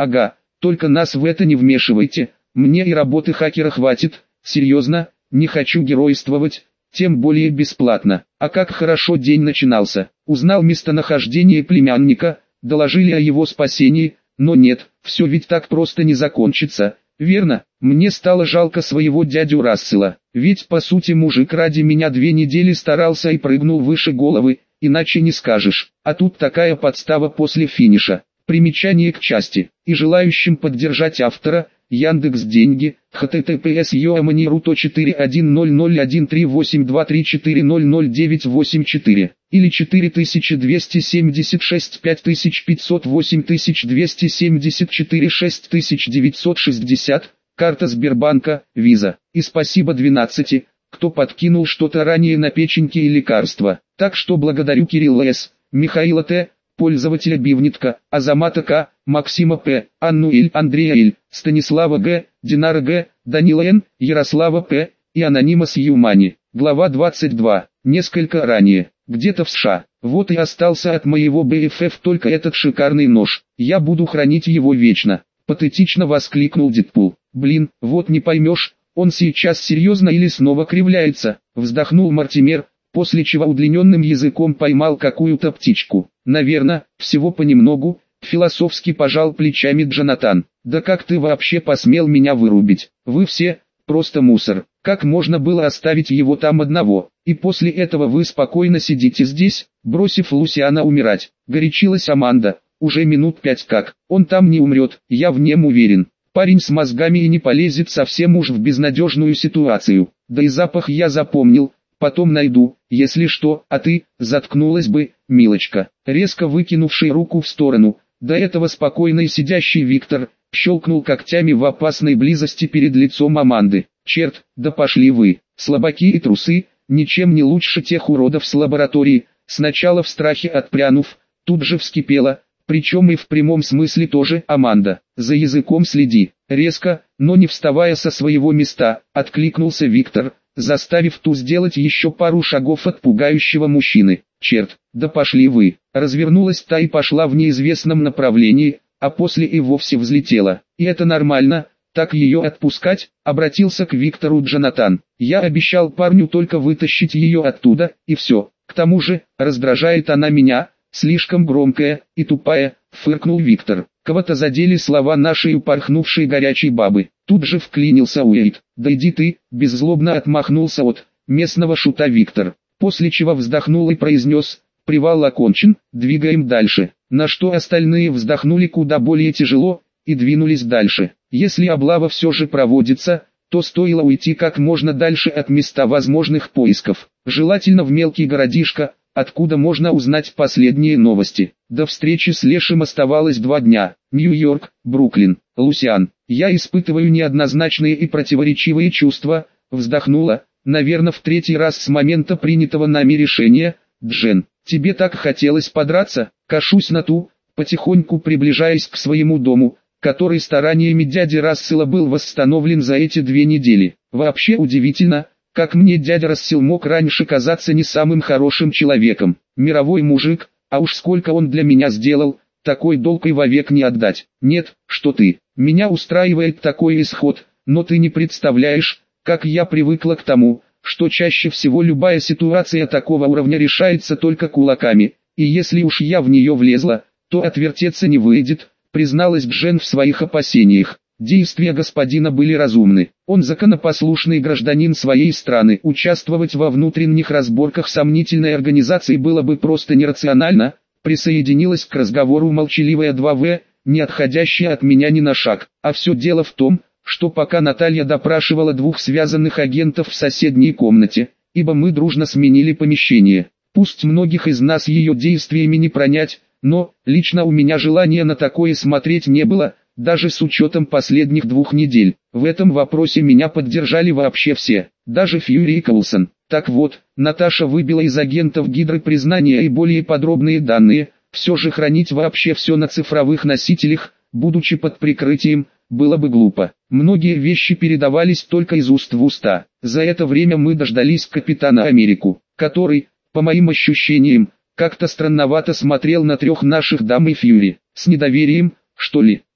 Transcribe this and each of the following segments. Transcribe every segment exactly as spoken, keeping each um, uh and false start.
Ага, только нас в это не вмешивайте, мне и работы хакера хватит, серьезно, не хочу геройствовать, тем более бесплатно. А как хорошо день начинался. Узнал местонахождение племянника, доложили о его спасении, но нет, все ведь так просто не закончится, верно? Мне стало жалко своего дядю Рассела, ведь по сути мужик ради меня две недели старался и прыгнул выше головы, иначе не скажешь. А тут такая подстава после финиша. Примечание к части. И желающим поддержать автора, Яндекс.Деньги, https yoamani.ru четыре один ноль ноль один три восемь два три четыре ноль ноль девять восемь четыре или четыре двести семьдесят шесть пять пятьсот восемь двести семьдесят четыре шесть девятьсот шестьдесят, карта Сбербанка, Виза. И спасибо двенадцати, кто подкинул что-то ранее на печеньки и лекарства. Так что благодарю Кирилла С., Михаила Т., пользователя Бивнитка, Азамата К., Максима П., Анну Иль, Андрея Иль, Станислава Г., Динара Г., Данила Н., Ярослава П. и Анонимас Юмани. Глава двадцать два. Несколько ранее, где-то в США. Вот и остался от моего бэ эф эф только этот шикарный нож. Я буду хранить его вечно. Патетично воскликнул Дэдпул. Блин, вот не поймешь, он сейчас серьезно или снова кривляется. Вздохнул Мортимер, после чего удлиненным языком поймал какую-то птичку. Наверно, всего понемногу, философски пожал плечами Джонатан. Да как ты вообще посмел меня вырубить? Вы все, просто мусор. Как можно было оставить его там одного? И после этого вы спокойно сидите здесь, бросив Лусиана умирать. Горячилась Аманда. Уже минут пять как. Он там не умрет, я в нем уверен. Парень с мозгами и не полезет совсем уж в безнадежную ситуацию. Да и запах я запомнил. Потом найду, если что, а ты, заткнулась бы, милочка. Резко выкинувший руку в сторону, до этого спокойно сидящий Виктор, щелкнул когтями в опасной близости перед лицом Аманды. Черт, да пошли вы, слабаки и трусы, ничем не лучше тех уродов с лаборатории. Сначала в страхе отпрянув, тут же вскипела, причем и в прямом смысле тоже. Аманда, за языком следи. Резко, но не вставая со своего места, откликнулся Виктор, заставив ту сделать еще пару шагов от пугающего мужчины. Черт, да пошли вы. Развернулась та и пошла в неизвестном направлении, а после и вовсе взлетела. И это нормально, так ее отпускать? Обратился к Виктору Джонатан. Я обещал парню только вытащить ее оттуда, и все. К тому же, раздражает она меня, слишком громкая и тупая, фыркнул Виктор. Кого-то задели слова нашей упорхнувшей горячей бабы. Тут же вклинился Уэйд. Да иди ты, беззлобно отмахнулся от местного шута Виктор. После чего вздохнул и произнес: привал окончен, двигаем дальше. На что остальные вздохнули куда более тяжело и двинулись дальше. Если облава все же проводится, то стоило уйти как можно дальше от места возможных поисков. Желательно в мелкий городишко, откуда можно узнать последние новости. До встречи с Лешим оставалось два дня. Нью-Йорк, Бруклин, Лусиан. Я испытываю неоднозначные и противоречивые чувства, вздохнула, наверное в третий раз с момента принятого нами решения. Джен, тебе так хотелось подраться? Кашусь на ту, потихоньку приближаясь к своему дому, который стараниями дяди Рассела был восстановлен за эти две недели. Вообще удивительно, как мне дядя Рассел мог раньше казаться не самым хорошим человеком. Мировой мужик, а уж сколько он для меня сделал, такой долг и вовек не отдать. Нет, что ты, меня устраивает такой исход, но ты не представляешь, как я привыкла к тому, что чаще всего любая ситуация такого уровня решается только кулаками, и если уж я в нее влезла, то отвертеться не выйдет, призналась Джен в своих опасениях. Действия господина были разумны. Он законопослушный гражданин своей страны. Участвовать во внутренних разборках сомнительной организации было бы просто нерационально. Присоединилась к разговору молчаливая два вэ, не отходящая от меня ни на шаг. А все дело в том, что пока Наталья допрашивала двух связанных агентов в соседней комнате, ибо мы дружно сменили помещение. Пусть многих из нас ее действиями не пронять, но лично у меня желания на такое смотреть не было. Даже с учетом последних двух недель, в этом вопросе меня поддержали вообще все, даже Фьюри и Коулсон. Так вот, Наташа выбила из агентов Гидры признания и более подробные данные. Все же хранить вообще все на цифровых носителях, будучи под прикрытием, было бы глупо. Многие вещи передавались только из уст в уста. За это время мы дождались Капитана Америку, который, по моим ощущениям, как-то странновато смотрел на трех наших дам и Фьюри, с недоверием, что ли.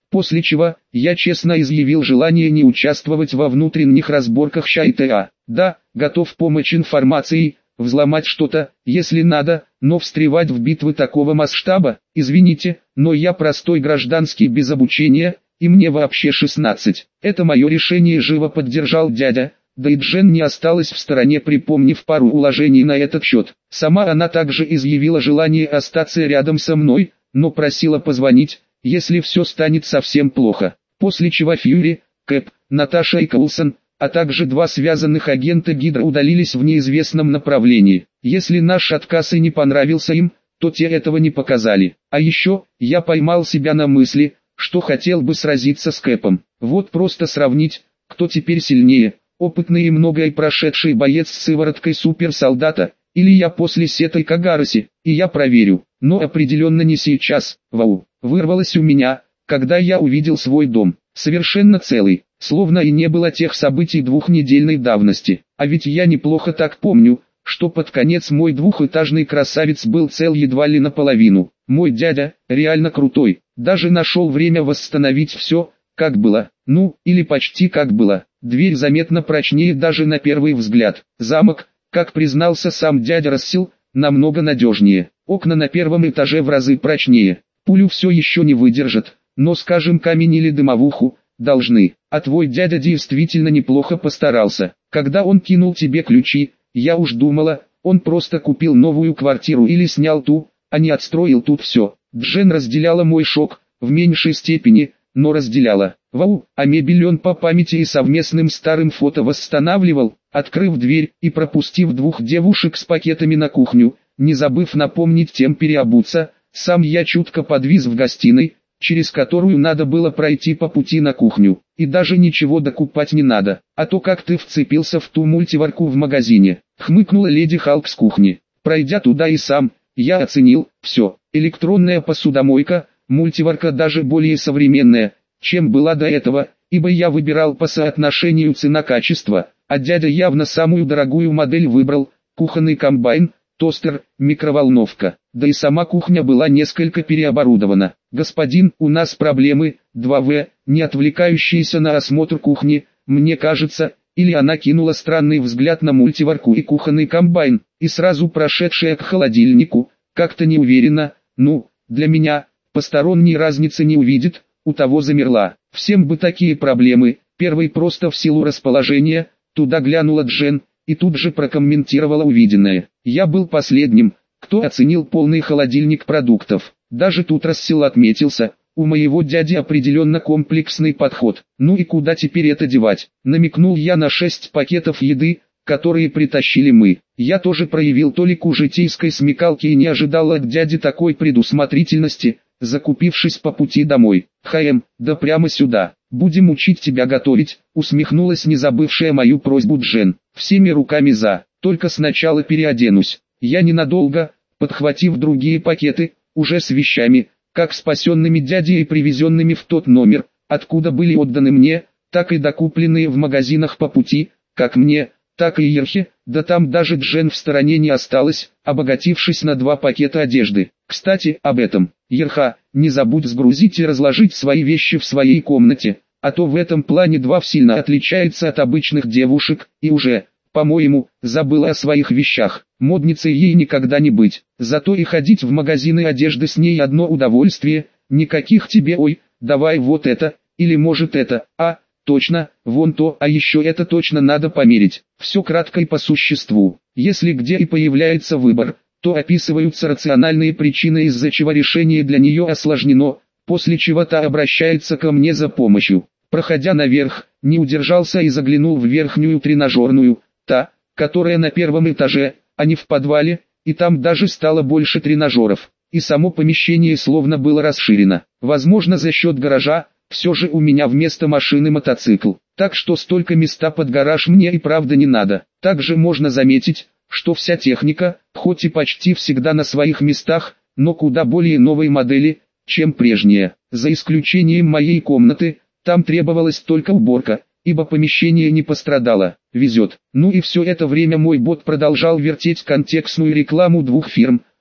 После чего, я честно изъявил желание не участвовать во внутренних разборках ЩА. Да, готов помочь информацией, взломать что-то, если надо, но встревать в битвы такого масштаба, извините, но я простой гражданский без обучения, и мне вообще шестнадцать. Это мое решение, живо поддержал дядя. Да и Джен не осталась в стороне, припомнив пару уложений на этот счет. Сама она также изъявила желание остаться рядом со мной, но просила позвонить, если все станет совсем плохо. После чего Фьюри, Кэп, Наташа и Коулсон, а также два связанных агента Гидра удалились в неизвестном направлении. Если наш отказ и не понравился им, то те этого не показали. А еще, я поймал себя на мысли, что хотел бы сразиться с Кэпом. Вот просто сравнить, кто теперь сильнее. Опытный и многое прошедший боец с сывороткой суперсолдата, или я после Сетой Кагараси, и я проверю, но определенно не сейчас. Вау, вырвалось у меня, когда я увидел свой дом, совершенно целый, словно и не было тех событий двухнедельной давности. А ведь я неплохо так помню, что под конец мой двухэтажный красавец был цел едва ли наполовину. Мой дядя, реально крутой, даже нашел время восстановить все, как было, ну, или почти как было. Дверь заметно прочнее даже на первый взгляд. Замок, как признался сам дядя Рассел, намного надежнее. Окна на первом этаже в разы прочнее. Пулю все еще не выдержат, но, скажем, камень или дымовуху, должны. А твой дядя действительно неплохо постарался. Когда он кинул тебе ключи, я уж думала, он просто купил новую квартиру или снял ту, а не отстроил тут все. Джен разделяла мой шок, в меньшей степени, но разделяла. Вау, а мебель он по памяти и совместным старым фото восстанавливал, открыв дверь и пропустив двух девушек с пакетами на кухню, не забыв напомнить тем переобуться. Сам я чутко подвис в гостиной, через которую надо было пройти по пути на кухню, и даже ничего докупать не надо, а то как ты вцепился в ту мультиварку в магазине, хмыкнула леди Халк с кухни. Пройдя туда и сам, я оценил, все, электронная посудомойка, мультиварка даже более современная, чем была до этого, ибо я выбирал по соотношению цена-качество, а дядя явно самую дорогую модель выбрал, кухонный комбайн, тостер, микроволновка, да и сама кухня была несколько переоборудована. Господин, у нас проблемы, два вэ, не отвлекающиеся на осмотр кухни, мне кажется, или она кинула странный взгляд на мультиварку и кухонный комбайн, и сразу прошедшая к холодильнику, как-то неуверенно, ну, для меня, посторонней разницы не увидит, у того замерла. Всем бы такие проблемы, первый просто в силу расположения, туда глянула Джен, и тут же прокомментировала увиденное. Я был последним, кто оценил полный холодильник продуктов. Даже тут Рассел отметился, у моего дяди определенно комплексный подход. Ну и куда теперь это девать? Намекнул я на шесть пакетов еды, которые притащили мы. Я тоже проявил толику житейской смекалки и не ожидал от дяди такой предусмотрительности, закупившись по пути домой. «Хаем, да прямо сюда, будем учить тебя готовить», усмехнулась не забывшая мою просьбу Джен. «Всеми руками за, только сначала переоденусь». Я ненадолго, подхватив другие пакеты, уже с вещами, как спасенными дядей и привезенными в тот номер, откуда были отданы мне, так и докупленные в магазинах по пути, как мне, так и Ерхе, да там даже Джен в стороне не осталось, обогатившись на два пакета одежды. Кстати, об этом, Ерха, не забудь сгрузить и разложить свои вещи в своей комнате, а то в этом плане два сильно отличается от обычных девушек, и уже, по-моему, забыла о своих вещах. Модницей ей никогда не быть, зато и ходить в магазины одежды с ней одно удовольствие, никаких тебе «ой, давай вот это», или может это, а, точно, вон то, а еще это точно надо померить. Все кратко и по существу. Если где и появляется выбор, то описываются рациональные причины, из-за чего решение для нее осложнено, после чего та обращается ко мне за помощью. Проходя наверх, не удержался и заглянул в верхнюю тренажерную, та, которая на первом этаже, а не в подвале, и там даже стало больше тренажеров, и само помещение словно было расширено. Возможно, за счет гаража, все же у меня вместо машины мотоцикл, так что столько места под гараж мне и правда не надо. Также можно заметить, что вся техника, хоть и почти всегда на своих местах, но куда более новой модели, чем прежняя. За исключением моей комнаты, там требовалась только уборка, ибо помещение не пострадало. Везет. Ну и все это время мой бот продолжал вертеть контекстную рекламу двух фирм,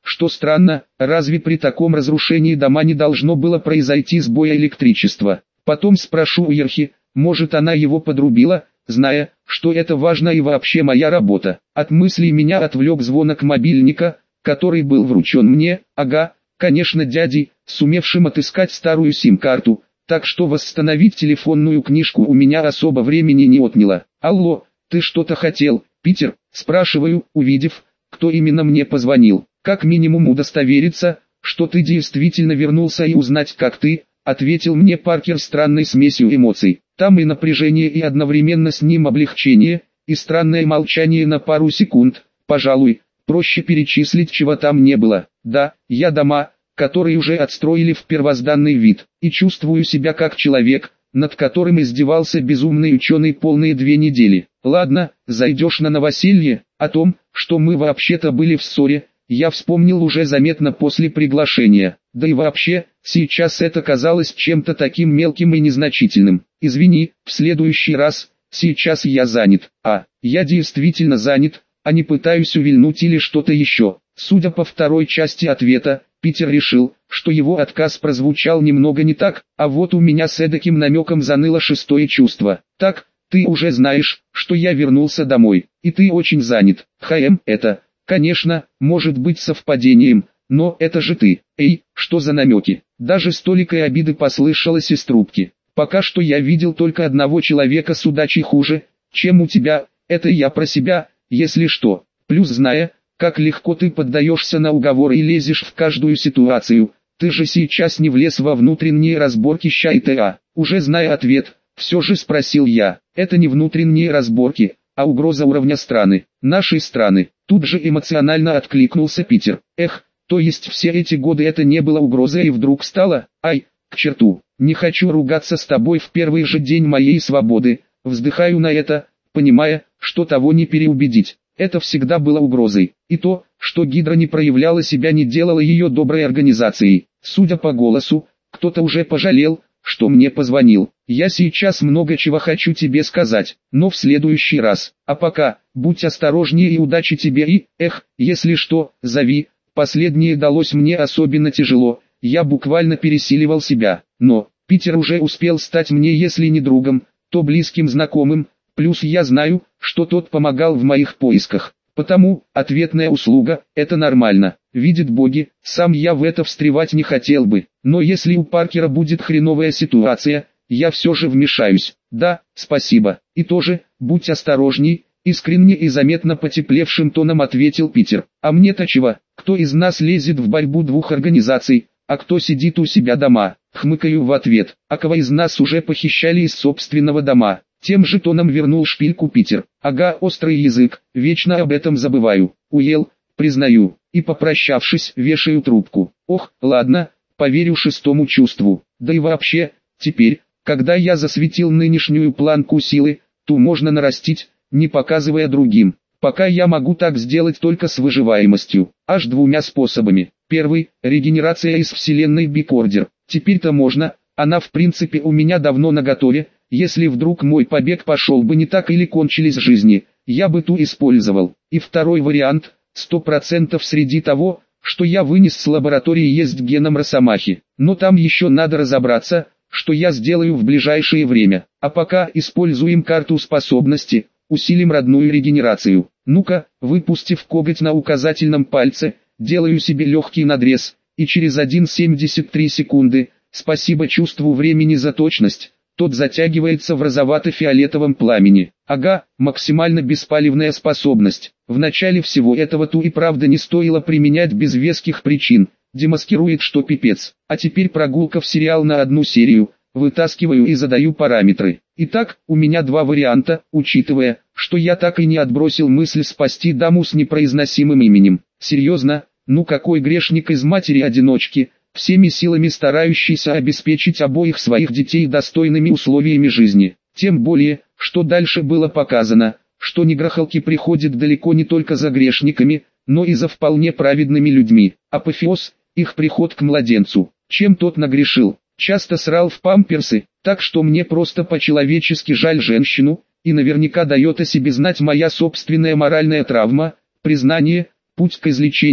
что странно, разве при таком разрушении дома не должно было произойти сбоя электричества? Потом спрошу у Ерхи, может она его подрубила, зная, что это важно и вообще моя работа. От мыслей меня отвлек звонок мобильника, который был вручен мне, ага, конечно дядей, сумевшим отыскать старую сим-карту, так что восстановить телефонную книжку у меня особо времени не отняло. Алло, ты что-то хотел, Питер? Спрашиваю, увидев, кто именно мне позвонил. Как минимум удостовериться, что ты действительно вернулся и узнать, как ты, ответил мне Паркер странной смесью эмоций. Там и напряжение, и одновременно с ним облегчение, и странное молчание на пару секунд. Пожалуй, проще перечислить, чего там не было. Да, я дома, которые уже отстроили в первозданный вид, и чувствую себя как человек, над которым издевался безумный ученый полные две недели. Ладно, зайдешь на новоселье, о том, что мы вообще-то были в ссоре, я вспомнил уже заметно после приглашения. Да и вообще, сейчас это казалось чем-то таким мелким и незначительным. Извини, в следующий раз, сейчас я занят. А, я действительно занят, а не пытаюсь увильнуть или что-то еще. Судя по второй части ответа, Питер решил, что его отказ прозвучал немного не так, а вот у меня с эдаким намеком заныло шестое чувство. Так, ты уже знаешь, что я вернулся домой, и ты очень занят. Хм, это, конечно, может быть совпадением, но это же ты. Эй, что за намеки? Даже столикой обиды послышалось из трубки. Пока что я видел только одного человека с удачей хуже, чем у тебя, это я про себя, если что. Плюс зная, как легко ты поддаешься на уговоры и лезешь в каждую ситуацию, ты же сейчас не влез во внутренние разборки ща и т.а. Уже зная ответ, все же спросил я. Это не внутренние разборки, а угроза уровня страны, нашей страны. Тут же эмоционально откликнулся Питер. Эх, то есть все эти годы это не было угрозой и вдруг стало? Ай, к черту, не хочу ругаться с тобой в первый же день моей свободы. Вздыхаю на это, понимая, что того не переубедить. Это всегда было угрозой. И то, что Гидра не проявляла себя, не делало ее доброй организацией. Судя по голосу, кто-то уже пожалел, что мне позвонил. Я сейчас много чего хочу тебе сказать, но в следующий раз. А пока, будь осторожнее и удачи тебе и, эх, если что, зови. Последнее далось мне особенно тяжело, я буквально пересиливал себя. Но, Питер уже успел стать мне если не другом, то близким знакомым. Плюс я знаю, что тот помогал в моих поисках. Потому, ответная услуга, это нормально. Видят боги, сам я в это встревать не хотел бы. Но если у Паркера будет хреновая ситуация, я все же вмешаюсь. Да, спасибо. И тоже, будь осторожней, искренне и заметно потеплевшим тоном ответил Питер. А мне-то чего? Кто из нас лезет в борьбу двух организаций, а кто сидит у себя дома? Хмыкаю в ответ. А кого из нас уже похищали из собственного дома? Тем же тоном вернул шпильку Питер. Ага, острый язык, вечно об этом забываю. Уел, признаю, и попрощавшись, вешаю трубку. Ох, ладно, поверю шестому чувству. Да и вообще, теперь, когда я засветил нынешнюю планку силы, ту можно нарастить, не показывая другим. Пока я могу так сделать только с выживаемостью, аж двумя способами. Первый, регенерация из вселенной Big Order. Теперь-то можно, она в принципе у меня давно наготове. Если вдруг мой побег пошел бы не так или кончились жизни, я бы ту использовал. И второй вариант, сто процентов среди того, что я вынес с лаборатории, есть геном Росомахи. Но там еще надо разобраться, что я сделаю в ближайшее время. А пока используем карту способности, усилим родную регенерацию. Ну-ка, выпустив коготь на указательном пальце, делаю себе легкий надрез, и через одна целая семьдесят три секунды, спасибо чувству времени за точность, тот затягивается в розовато-фиолетовом пламени. Ага, максимально беспалевная способность. В начале всего этого ту и правда не стоило применять без веских причин, демаскирует что пипец. А теперь прогулка в сериал на одну серию, вытаскиваю и задаю параметры. Итак, у меня два варианта, учитывая, что я так и не отбросил мысль спасти даму с непроизносимым именем. Серьезно, ну какой грешник из матери-одиночки, всеми силами старающийся обеспечить обоих своих детей достойными условиями жизни. Тем более, что дальше было показано, что негрохалки приходят далеко не только за грешниками, но и за вполне праведными людьми. Апофеоз – их приход к младенцу. Чем тот нагрешил? Часто срал в памперсы, так что мне просто по-человечески жаль женщину, и наверняка дает о себе знать моя собственная моральная травма, признание, путь к излечению,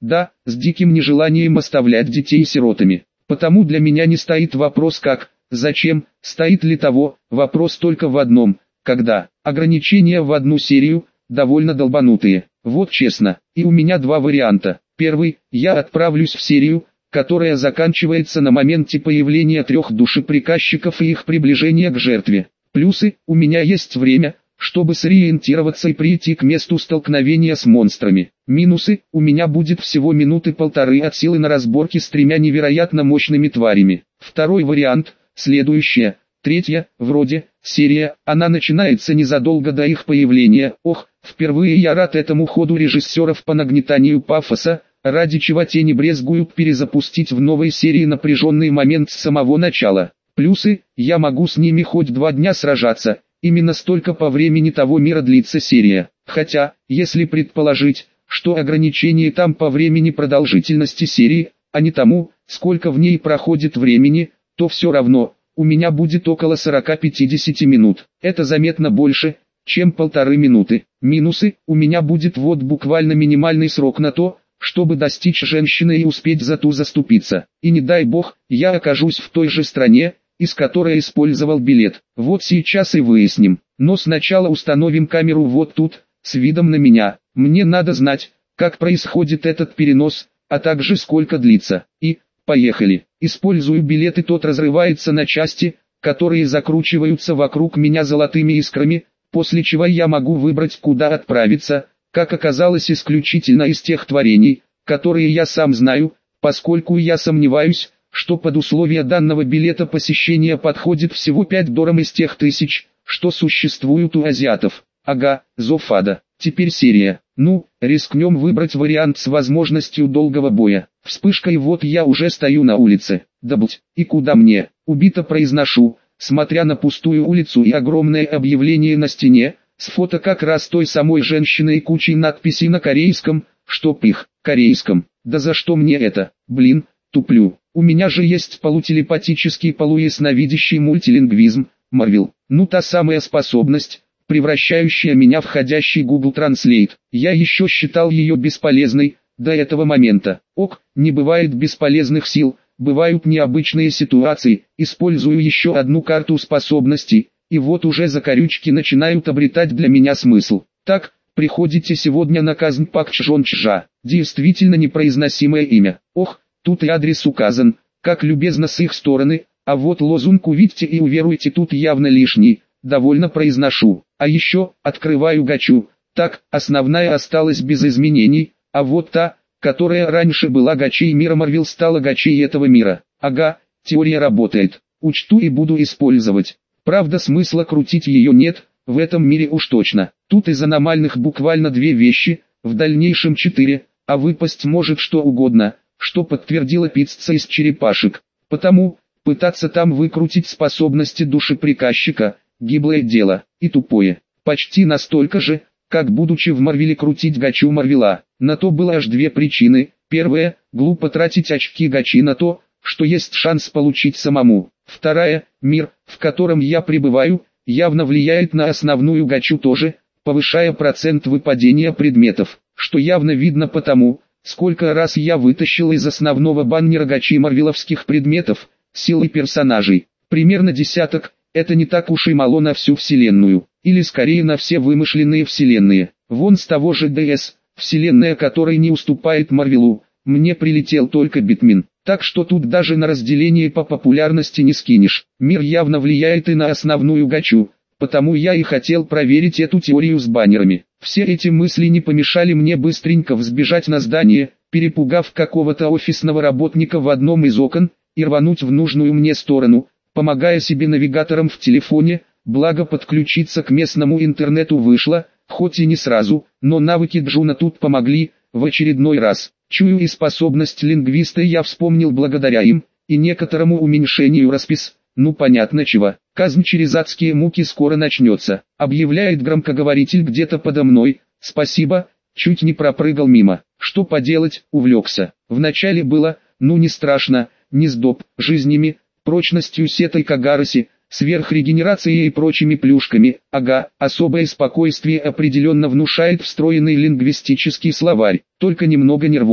Да, с диким нежеланием оставлять детей сиротами. Потому для меня не стоит вопрос как, зачем, стоит ли того, вопрос только в одном, когда. Ограничения в одну серию, довольно долбанутые. Вот честно, и у меня два варианта. Первый, я отправлюсь в серию, которая заканчивается на моменте появления трех душеприказчиков и их приближения к жертве. Плюсы, у меня есть время, чтобы сориентироваться и прийти к месту столкновения с монстрами. Минусы, у меня будет всего минуты полторы от силы на разборки с тремя невероятно мощными тварями. Второй вариант, следующее. Третья, вроде, серия, она начинается незадолго до их появления. Ох, впервые я рад этому ходу режиссеров по нагнетанию пафоса, ради чего те не брезгуют перезапустить в новой серии напряженный момент с самого начала. Плюсы, я могу с ними хоть два дня сражаться, именно столько по времени того мира длится серия. Хотя, если предположить, что ограничение там по времени продолжительности серии, а не тому, сколько в ней проходит времени, то все равно, у меня будет около сорок-пятьдесят минут. Это заметно больше, чем полторы минуты. Минусы, у меня будет вот буквально минимальный срок на то, чтобы достичь женщины и успеть за ту заступиться. И не дай бог, я окажусь в той же стране, из которой использовал билет. Вот сейчас и выясним. Но сначала установим камеру вот тут, с видом на меня. Мне надо знать, как происходит этот перенос, а также сколько длится. И, поехали. Использую билет, и тот разрывается на части, которые закручиваются вокруг меня золотыми искрами, после чего я могу выбрать, куда отправиться, как оказалось исключительно из тех творений, которые я сам знаю, поскольку я сомневаюсь, что под условия данного билета посещения подходит всего пять дорам из тех тысяч, что существуют у азиатов. Ага, зов ада. Теперь серия. Ну, рискнем выбрать вариант с возможностью долгого боя. Вспышка, и вот я уже стою на улице. Да блять, и куда мне? Убито произношу, смотря на пустую улицу и огромное объявление на стене, с фото как раз той самой женщины и кучей надписей на корейском, чтоб их, корейском. Да за что мне это? Блин, туплю. У меня же есть полутелепатический полуясновидящий мультилингвизм, Марвел. Ну, та самая способность, превращающая меня в ходящий Google Translate. Я еще считал ее бесполезной, до этого момента. Ок, не бывает бесполезных сил, бывают необычные ситуации. Использую еще одну карту способностей, и вот уже закорючки начинают обретать для меня смысл. Так, приходите сегодня на казнь Пак Чжон Чжа. Действительно непроизносимое имя. Ох, тут и адрес указан, как любезно с их стороны, а вот лозунг «Увидьте и уверуйте» тут явно лишний, довольно произношу. А еще, открываю гачу, так, основная осталась без изменений, а вот та, которая раньше была гачей мира Марвел, стала гачей этого мира. Ага, теория работает, учту и буду использовать. Правда, смысла крутить ее нет, в этом мире уж точно. Тут из аномальных буквально две вещи, в дальнейшем четыре, а выпасть может что угодно, что подтвердила пицца из черепашек. Потому, пытаться там выкрутить способности душеприказчика, гиблое дело, и тупое. Почти настолько же, как будучи в Марвеле крутить гачу Марвела. На то было аж две причины. Первая, глупо тратить очки гачи на то, что есть шанс получить самому. Вторая, мир, в котором я пребываю, явно влияет на основную гачу тоже, повышая процент выпадения предметов, что явно видно потому, сколько раз я вытащил из основного баннера гачи марвеловских предметов, силы персонажей. Примерно десяток, это не так уж и мало на всю вселенную, или скорее на все вымышленные вселенные. Вон с того же ДС, вселенная которой не уступает Марвелу, мне прилетел только Битмен. Так что тут даже на разделение по популярности не скинешь. Мир явно влияет и на основную гачу, потому я и хотел проверить эту теорию с баннерами. Все эти мысли не помешали мне быстренько взбежать на здание, перепугав какого-то офисного работника в одном из окон, и рвануть в нужную мне сторону, помогая себе навигатором в телефоне, благо подключиться к местному интернету вышло, хоть и не сразу, но навыки Джуна тут помогли, в очередной раз. Чую, и способность лингвиста я вспомнил благодаря им, и некоторому уменьшению распис, ну понятно чего. Казнь через адские муки скоро начнется, объявляет громкоговоритель где-то подо мной. Спасибо, чуть не пропрыгал мимо. Что поделать, увлекся. Вначале было, ну не страшно, не сдоб, жизнями, прочностью сетой Кагароси, сверхрегенерацией и прочими плюшками. Ага, особое спокойствие определенно внушает встроенный лингвистический словарь, только немного нервозно.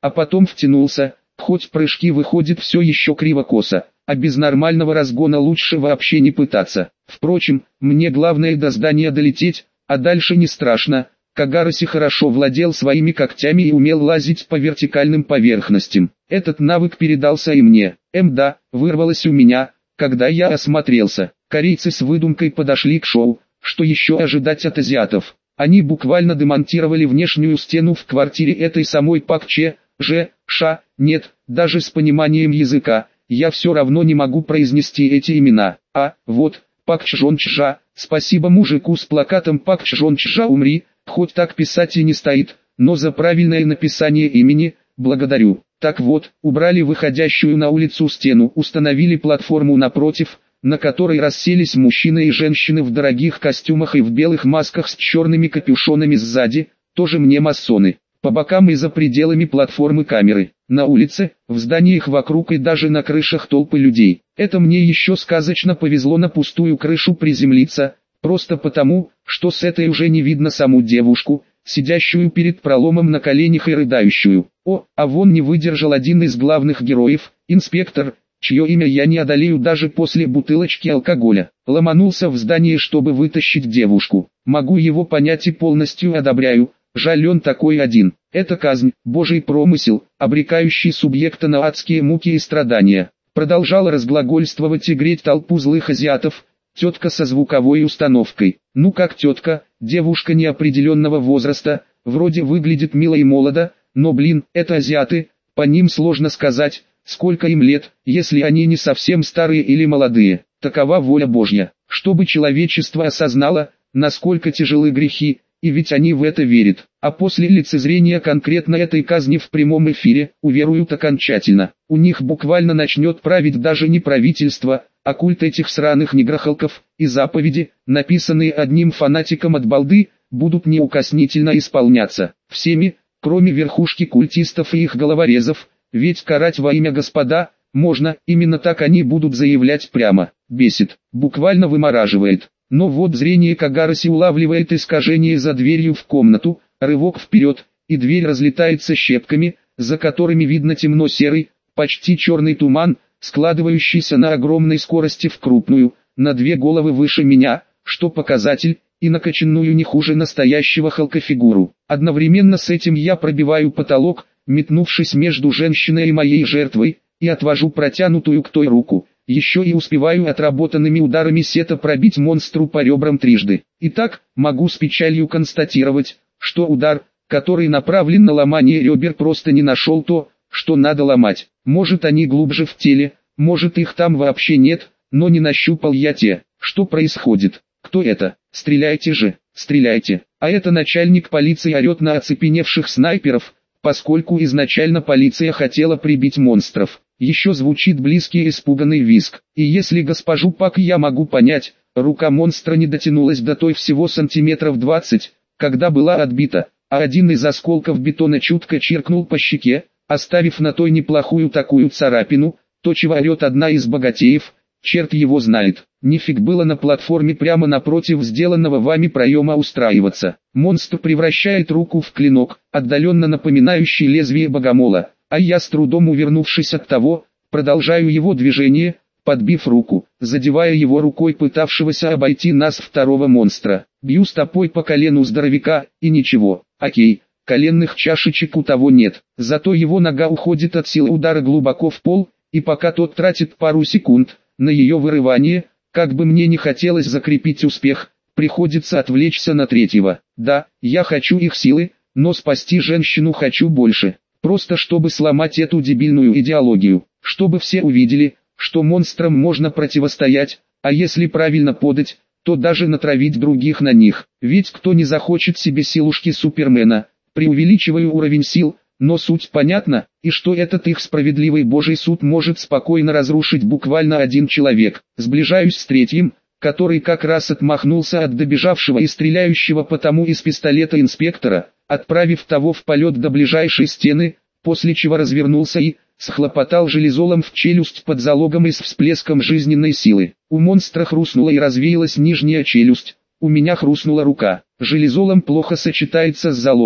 а потом втянулся, хоть прыжки выходит все еще криво-косо, а без нормального разгона лучше вообще не пытаться. Впрочем, мне главное до здания долететь, а дальше не страшно. Кагароси хорошо владел своими когтями и умел лазить по вертикальным поверхностям. Этот навык передался и мне. Мда, вырвалось у меня, когда я осмотрелся. Корейцы с выдумкой подошли к шоу. Что еще ожидать от азиатов? Они буквально демонтировали внешнюю стену в квартире этой самой Пак Че, Же, Ша. Нет, даже с пониманием языка, я все равно не могу произнести эти имена. А, вот, Пак Чжон Чжа, спасибо мужику с плакатом Пак Чжон Чжа умри, хоть так писать и не стоит, но за правильное написание имени, благодарю. Так вот, убрали выходящую на улицу стену, установили платформу напротив, на которой расселись мужчины и женщины в дорогих костюмах и в белых масках с черными капюшонами сзади, тоже мне масоны. По бокам и за пределами платформы камеры, на улице, в зданиях вокруг и даже на крышах толпы людей. Это мне еще сказочно повезло на пустую крышу приземлиться, просто потому, что с этой уже не видно саму девушку, сидящую перед проломом на коленях и рыдающую. О, а вон не выдержал один из главных героев, инспектор, чье имя я не одолею даже после бутылочки алкоголя. Ломанулся в здание, чтобы вытащить девушку. Могу его понять и полностью одобряю. Жаль, он такой один. Это казнь, божий промысел, обрекающий субъекта на адские муки и страдания. Продолжала разглагольствовать и греть толпу злых азиатов, тетка со звуковой установкой. Ну как тетка, девушка неопределенного возраста, вроде выглядит мило и молодо, но блин, это азиаты, по ним сложно сказать, сколько им лет, если они не совсем старые или молодые. Такова воля Божья, чтобы человечество осознало, насколько тяжелы грехи, и ведь они в это верят. А после лицезрения конкретно этой казни в прямом эфире, уверуют окончательно. У них буквально начнет править даже не правительство, а культ этих сраных негрохалков, и заповеди, написанные одним фанатиком от балды, будут неукоснительно исполняться. Всеми, кроме верхушки культистов и их головорезов, ведь карать во имя Господа, можно, именно так они будут заявлять прямо. Бесит, буквально вымораживает. Но вот зрение Кагароси улавливает искажение за дверью в комнату, рывок вперед, и дверь разлетается щепками, за которыми видно темно-серый, почти черный туман, складывающийся на огромной скорости в крупную, на две головы выше меня, что показатель, и накачанную не хуже настоящего халка-фигуру. Одновременно с этим я пробиваю потолок, метнувшись между женщиной и моей жертвой, и отвожу протянутую к той руку. Еще и успеваю отработанными ударами сета пробить монстру по ребрам трижды. Итак, могу с печалью констатировать, что удар, который направлен на ломание ребер, просто не нашел то, что надо ломать. Может, они глубже в теле, может, их там вообще нет, но не нащупал я те. Что происходит? Кто это? Стреляйте же, стреляйте. А это начальник полиции орет на оцепеневших снайперов, поскольку изначально полиция хотела прибить монстров. Еще звучит близкий испуганный визг. И если госпожу Пак я могу понять, рука монстра не дотянулась до той всего сантиметров двадцать, когда была отбита, а один из осколков бетона чутко чиркнул по щеке, оставив на той неплохую такую царапину, то чего орет одна из богатеев, черт его знает. Нифиг было на платформе прямо напротив сделанного вами проема устраиваться. Монстр превращает руку в клинок, отдаленно напоминающий лезвие богомола. А я, с трудом увернувшись от того, продолжаю его движение, подбив руку, задевая его рукой пытавшегося обойти нас второго монстра. Бью стопой по колену здоровяка, и ничего, окей, коленных чашечек у того нет. Зато его нога уходит от силы удара глубоко в пол, и пока тот тратит пару секунд на ее вырывание, как бы мне не хотелось закрепить успех, приходится отвлечься на третьего. Да, я хочу их силы, но спасти женщину хочу больше. Просто чтобы сломать эту дебильную идеологию, чтобы все увидели, что монстрам можно противостоять, а если правильно подать, то даже натравить других на них. Ведь кто не захочет себе силушки Супермена, преувеличиваю уровень сил, но суть понятна, и что этот их справедливый божий суд может спокойно разрушить буквально один человек. Сближаюсь с третьим, который как раз отмахнулся от добежавшего и стреляющего по тому из пистолета инспектора, отправив того в полет до ближайшей стены, после чего развернулся и схлопотал железолом в челюсть под залогом и с всплеском жизненной силы. У монстра хрустнула и развеялась нижняя челюсть, у меня хрустнула рука. Железолом плохо сочетается с залогом,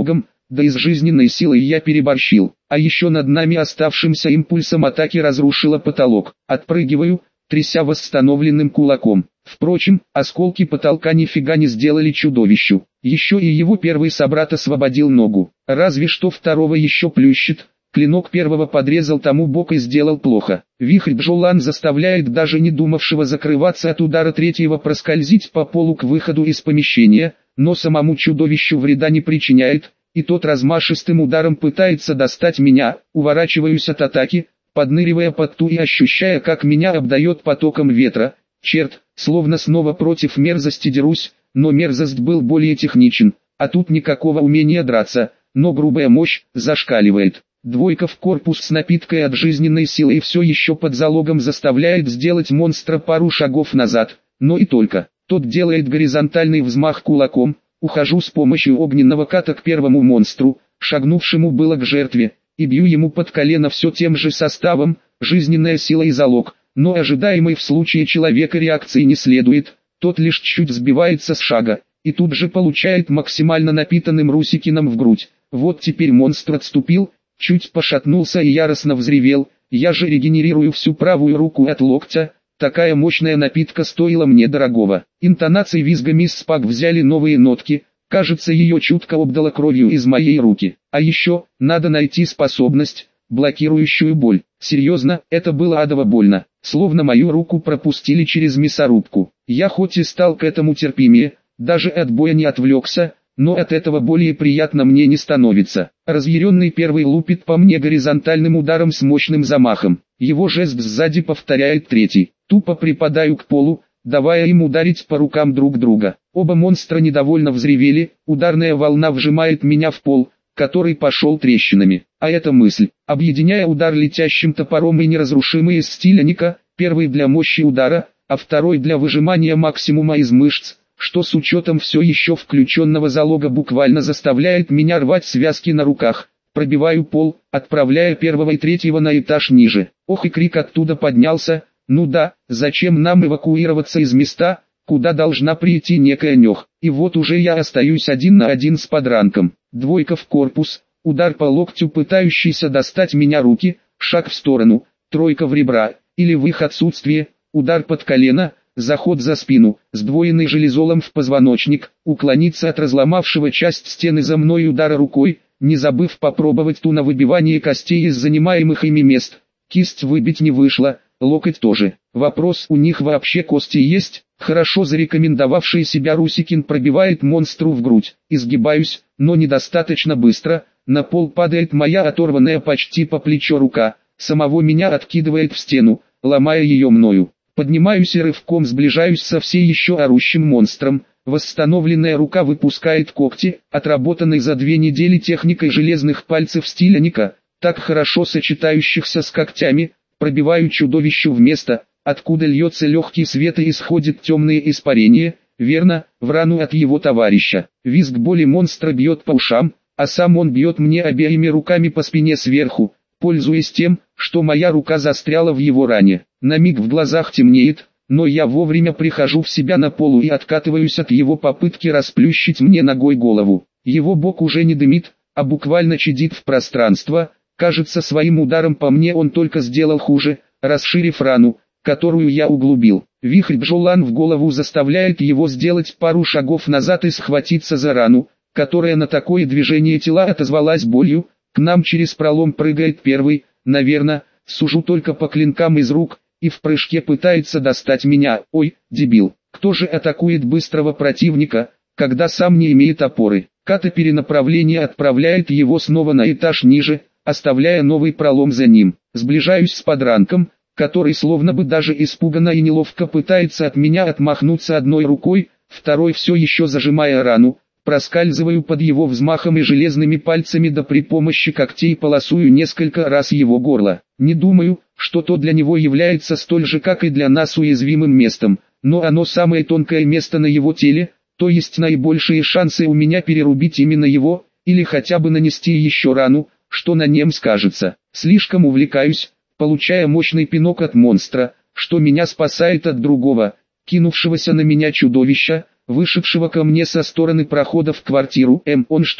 да и с жизненной силой я переборщил. А еще над нами оставшимся импульсом атаки разрушила потолок. Отпрыгиваю, тряся восстановленным кулаком. Впрочем, осколки потолка нифига не сделали чудовищу. Еще и его первый собрат освободил ногу. Разве что второго еще плющит. Клинок первого подрезал тому бок и сделал плохо. Вихрь Бджолан заставляет даже не думавшего закрываться от удара третьего проскользить по полу к выходу из помещения, но самому чудовищу вреда не причиняет, и тот размашистым ударом пытается достать меня. Уворачиваюсь от атаки, подныривая под ту и ощущая, как меня обдает потоком ветра. Черт, словно снова против мерзости дерусь, но мерзость был более техничен, а тут никакого умения драться, но грубая мощь зашкаливает. Двойка в корпус с напиткой от жизненной силы и все еще под залогом заставляет сделать монстра пару шагов назад, но и только. Тот делает горизонтальный взмах кулаком, ухожу с помощью огненного ката к первому монстру, шагнувшему было к жертве, и бью ему под колено все тем же составом, жизненная сила и залог, но ожидаемой в случае человека реакции не следует, тот лишь чуть сбивается с шага, и тут же получает максимально напитанным Русикиным в грудь. Вот теперь монстр отступил, чуть пошатнулся и яростно взревел, я же регенерирую всю правую руку от локтя, такая мощная напитка стоила мне дорогого. Интонации визга мисс Спак взяли новые нотки, кажется ее чутко обдало кровью из моей руки. А еще, надо найти способность, блокирующую боль. Серьезно, это было адово больно, словно мою руку пропустили через мясорубку. Я хоть и стал к этому терпимее, даже от боя не отвлекся, но от этого более приятно мне не становится. Разъяренный первый лупит по мне горизонтальным ударом с мощным замахом. Его жест сзади повторяет третий. Тупо припадаю к полу, давая им ударить по рукам друг друга. Оба монстра недовольно взревели, ударная волна вжимает меня в пол, который пошел трещинами. А эта мысль, объединяя удар летящим топором и неразрушимый из стиля Ника, первый для мощи удара, а второй для выжимания максимума из мышц, что с учетом все еще включенного залога буквально заставляет меня рвать связки на руках. Пробиваю пол, отправляя первого и третьего на этаж ниже. Ох, и крик оттуда поднялся. Ну да, зачем нам эвакуироваться из места, куда должна прийти некая Нёх? И вот уже я остаюсь один на один с подранком. Двойка в корпус, удар по локтю пытающийся достать меня руки, шаг в сторону, тройка в ребра, или в их отсутствие, удар под колено, заход за спину, сдвоенный железолом в позвоночник, уклониться от разломавшего часть стены за мной удара рукой, не забыв попробовать ту на выбивание костей из занимаемых ими мест. Кисть выбить не вышло, локоть тоже. Вопрос, у них вообще кости есть? Хорошо зарекомендовавший себя Русикин пробивает монстру в грудь. Изгибаюсь, но недостаточно быстро, на пол падает моя оторванная почти по плечо рука, самого меня откидывает в стену, ломая ее мною. Поднимаюсь и рывком сближаюсь со все еще орущим монстром. Восстановленная рука выпускает когти, отработанной за две недели техникой железных пальцев стиля Ника, так хорошо сочетающихся с когтями. Пробиваю чудовищу в место, откуда льется легкий свет и исходит темные испарения, верно, в рану от его товарища. Визг боли монстра бьет по ушам, а сам он бьет мне обеими руками по спине сверху, пользуясь тем, что моя рука застряла в его ране. На миг в глазах темнеет, но я вовремя прихожу в себя на полу и откатываюсь от его попытки расплющить мне ногой голову. Его бок уже не дымит, а буквально чадит в пространство. Кажется, своим ударом по мне он только сделал хуже, расширив рану, которую я углубил. Вихрь Бджолан в голову заставляет его сделать пару шагов назад и схватиться за рану, которая на такое движение тела отозвалась болью. К нам через пролом прыгает первый, наверное, сужу только по клинкам из рук, и в прыжке пытается достать меня. Ой, дебил, кто же атакует быстрого противника, когда сам не имеет опоры? Ката перенаправления отправляет его снова на этаж ниже, оставляя новый пролом за ним. Сближаюсь с подранком, который словно бы даже испуганно и неловко пытается от меня отмахнуться одной рукой, второй все еще зажимая рану. Проскальзываю под его взмахом и железными пальцами да при помощи когтей полосую несколько раз его горло. Не думаю, что то для него является столь же как и для нас уязвимым местом, но оно самое тонкое место на его теле, то есть наибольшие шансы у меня перерубить именно его, или хотя бы нанести еще рану, что на нем скажется. Слишком увлекаюсь, получая мощный пинок от монстра, что меня спасает от другого, кинувшегося на меня чудовища, вышедшего ко мне со стороны прохода в квартиру. М, он что,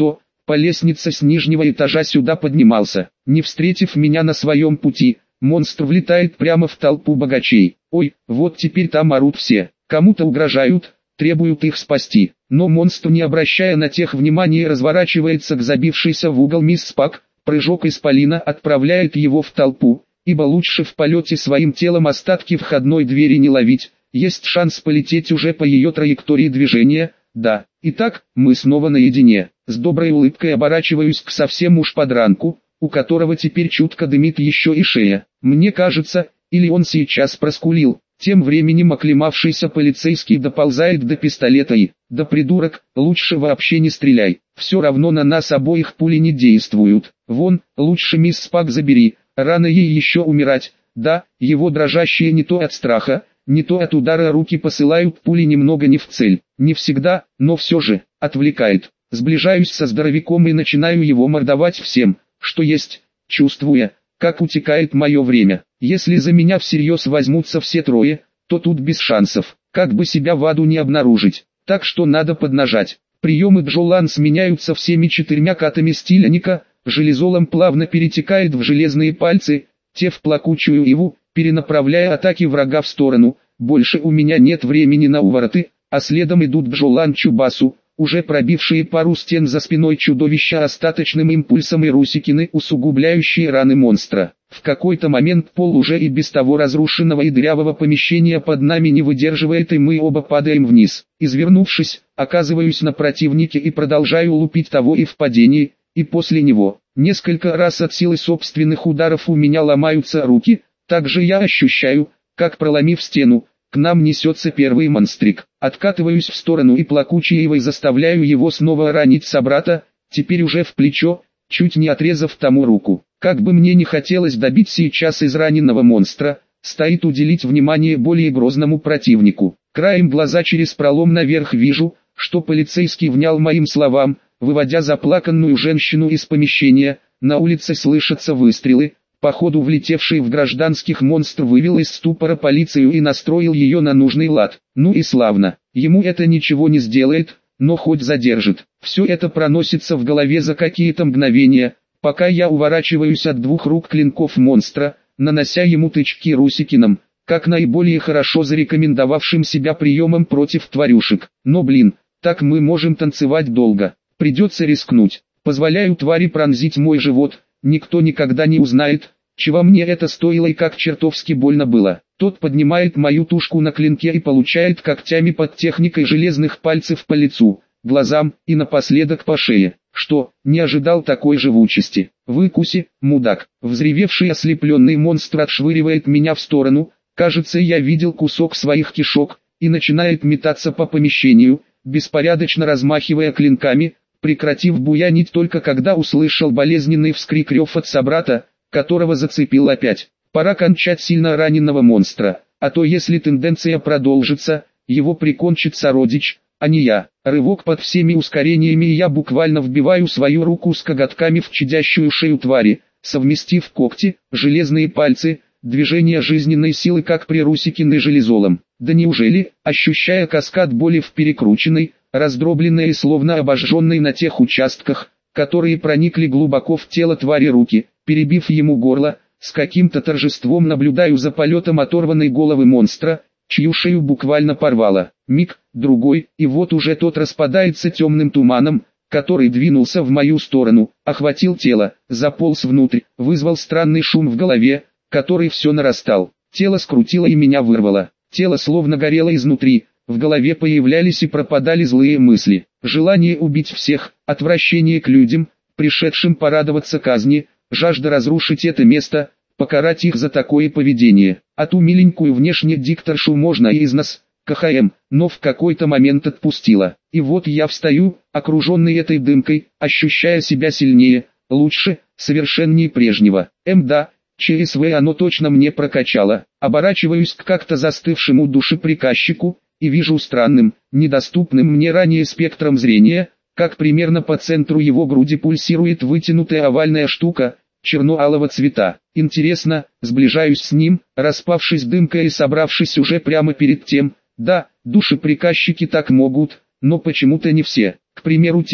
по лестнице с нижнего этажа сюда поднимался. Не встретив меня на своем пути, монстр влетает прямо в толпу богачей. Ой, вот теперь там орут все, кому-то угрожают, требуют их спасти. Но монстр, не обращая на тех внимания, разворачивается к забившейся в угол мисс Спак, прыжок исполина отправляет его в толпу, ибо лучше в полете своим телом остатки входной двери не ловить, есть шанс полететь уже по ее траектории движения. Да, итак, мы снова наедине. С доброй улыбкой оборачиваюсь к совсем уж подранку, у которого теперь чутко дымит еще и шея. Мне кажется, или он сейчас проскулил. Тем временем оклемавшийся полицейский доползает до пистолета и: «Да придурок, лучше вообще не стреляй, все равно на нас обоих пули не действуют. Вон, лучше мисс Спак забери, рано ей еще умирать». Да, его дрожащие не то от страха, не то от удара руки посылают пули немного не в цель. Не всегда, но все же, отвлекает. Сближаюсь со здоровяком и начинаю его мордовать всем, что есть, чувствуя, как утекает мое время. Если за меня всерьез возьмутся все трое, то тут без шансов, как бы себя в аду не обнаружить. Так что надо поднажать. Приемы Джолан сменяются всеми четырьмя катами стиля Ника, железолом плавно перетекает в железные пальцы, те в плакучую иву, перенаправляя атаки врага в сторону. Больше у меня нет времени на увороты, а следом идут Джолан Чубасу, уже пробившие пару стен за спиной чудовища остаточным импульсом, и Русикины, усугубляющие раны монстра. В какой-то момент пол уже и без того разрушенного и дырявого помещения под нами не выдерживает, и мы оба падаем вниз. Извернувшись, оказываюсь на противнике и продолжаю лупить того и в падении, и после него. Несколько раз от силы собственных ударов у меня ломаются руки, также я ощущаю, как, проломив стену, к нам несется первый монстрик. Откатываюсь в сторону и плакучей ивой заставляю его снова ранить собрата, теперь уже в плечо, чуть не отрезав тому руку. Как бы мне не хотелось добить сейчас израненного монстра, стоит уделить внимание более грозному противнику. Краем глаза через пролом наверх вижу, что полицейский внял моим словам, выводя заплаканную женщину из помещения. На улице слышатся выстрелы. Походу влетевший в гражданских монстр вывел из ступора полицию и настроил ее на нужный лад. Ну и славно, ему это ничего не сделает, но хоть задержит. Все это проносится в голове за какие-то мгновения, пока я уворачиваюсь от двух рук клинков монстра, нанося ему тычки Русикиным, как наиболее хорошо зарекомендовавшим себя приемом против тварюшек. Но блин, так мы можем танцевать долго, придется рискнуть. Позволяю твари пронзить мой живот. Никто никогда не узнает, чего мне это стоило и как чертовски больно было. Тот поднимает мою тушку на клинке и получает когтями под техникой железных пальцев по лицу, глазам и напоследок по шее. Что, не ожидал такой живучести? Выкуси, мудак. Взревевший ослепленный монстр отшвыривает меня в сторону, кажется, я видел кусок своих кишок, и начинает метаться по помещению, беспорядочно размахивая клинками, прекратив буянить только когда услышал болезненный вскрик рев от собрата, которого зацепил опять. Пора кончать сильно раненого монстра, а то если тенденция продолжится, его прикончит сородич, а не я. Рывок под всеми ускорениями, и я буквально вбиваю свою руку с коготками в чадящую шею твари, совместив когти, железные пальцы, движение жизненной силы, как при Русикиной железолом. Да неужели, ощущая каскад боли в перекрученной, раздробленной и словно обожженной на тех участках, которые проникли глубоко в тело твари руки, перебив ему горло, с каким-то торжеством наблюдаю за полетом оторванной головы монстра, чью шею буквально порвало. Миг, другой, и вот уже тот распадается темным туманом, который двинулся в мою сторону, охватил тело, заполз внутрь, вызвал странный шум в голове, который все нарастал. Тело скрутило и меня вырвало. Тело словно горело изнутри. В голове появлялись и пропадали злые мысли, желание убить всех, отвращение к людям, пришедшим порадоваться казни, жажда разрушить это место, покарать их за такое поведение. А ту миленькую внешне дикторшу можно и из нас, КХМ, но в какой-то момент отпустила. И вот я встаю, окруженный этой дымкой, ощущая себя сильнее, лучше, совершеннее прежнего. Мда, ЧСВ оно точно мне прокачало. Оборачиваюсь к как-то застывшему душеприказчику, и вижу странным, недоступным мне ранее спектром зрения, как примерно по центру его груди пульсирует вытянутая овальная штука, черно-алого цвета. Интересно, сближаюсь с ним, распавшись дымкой и собравшись уже прямо перед тем. Да, душеприказчики так могут, но почему-то не все. К примеру те,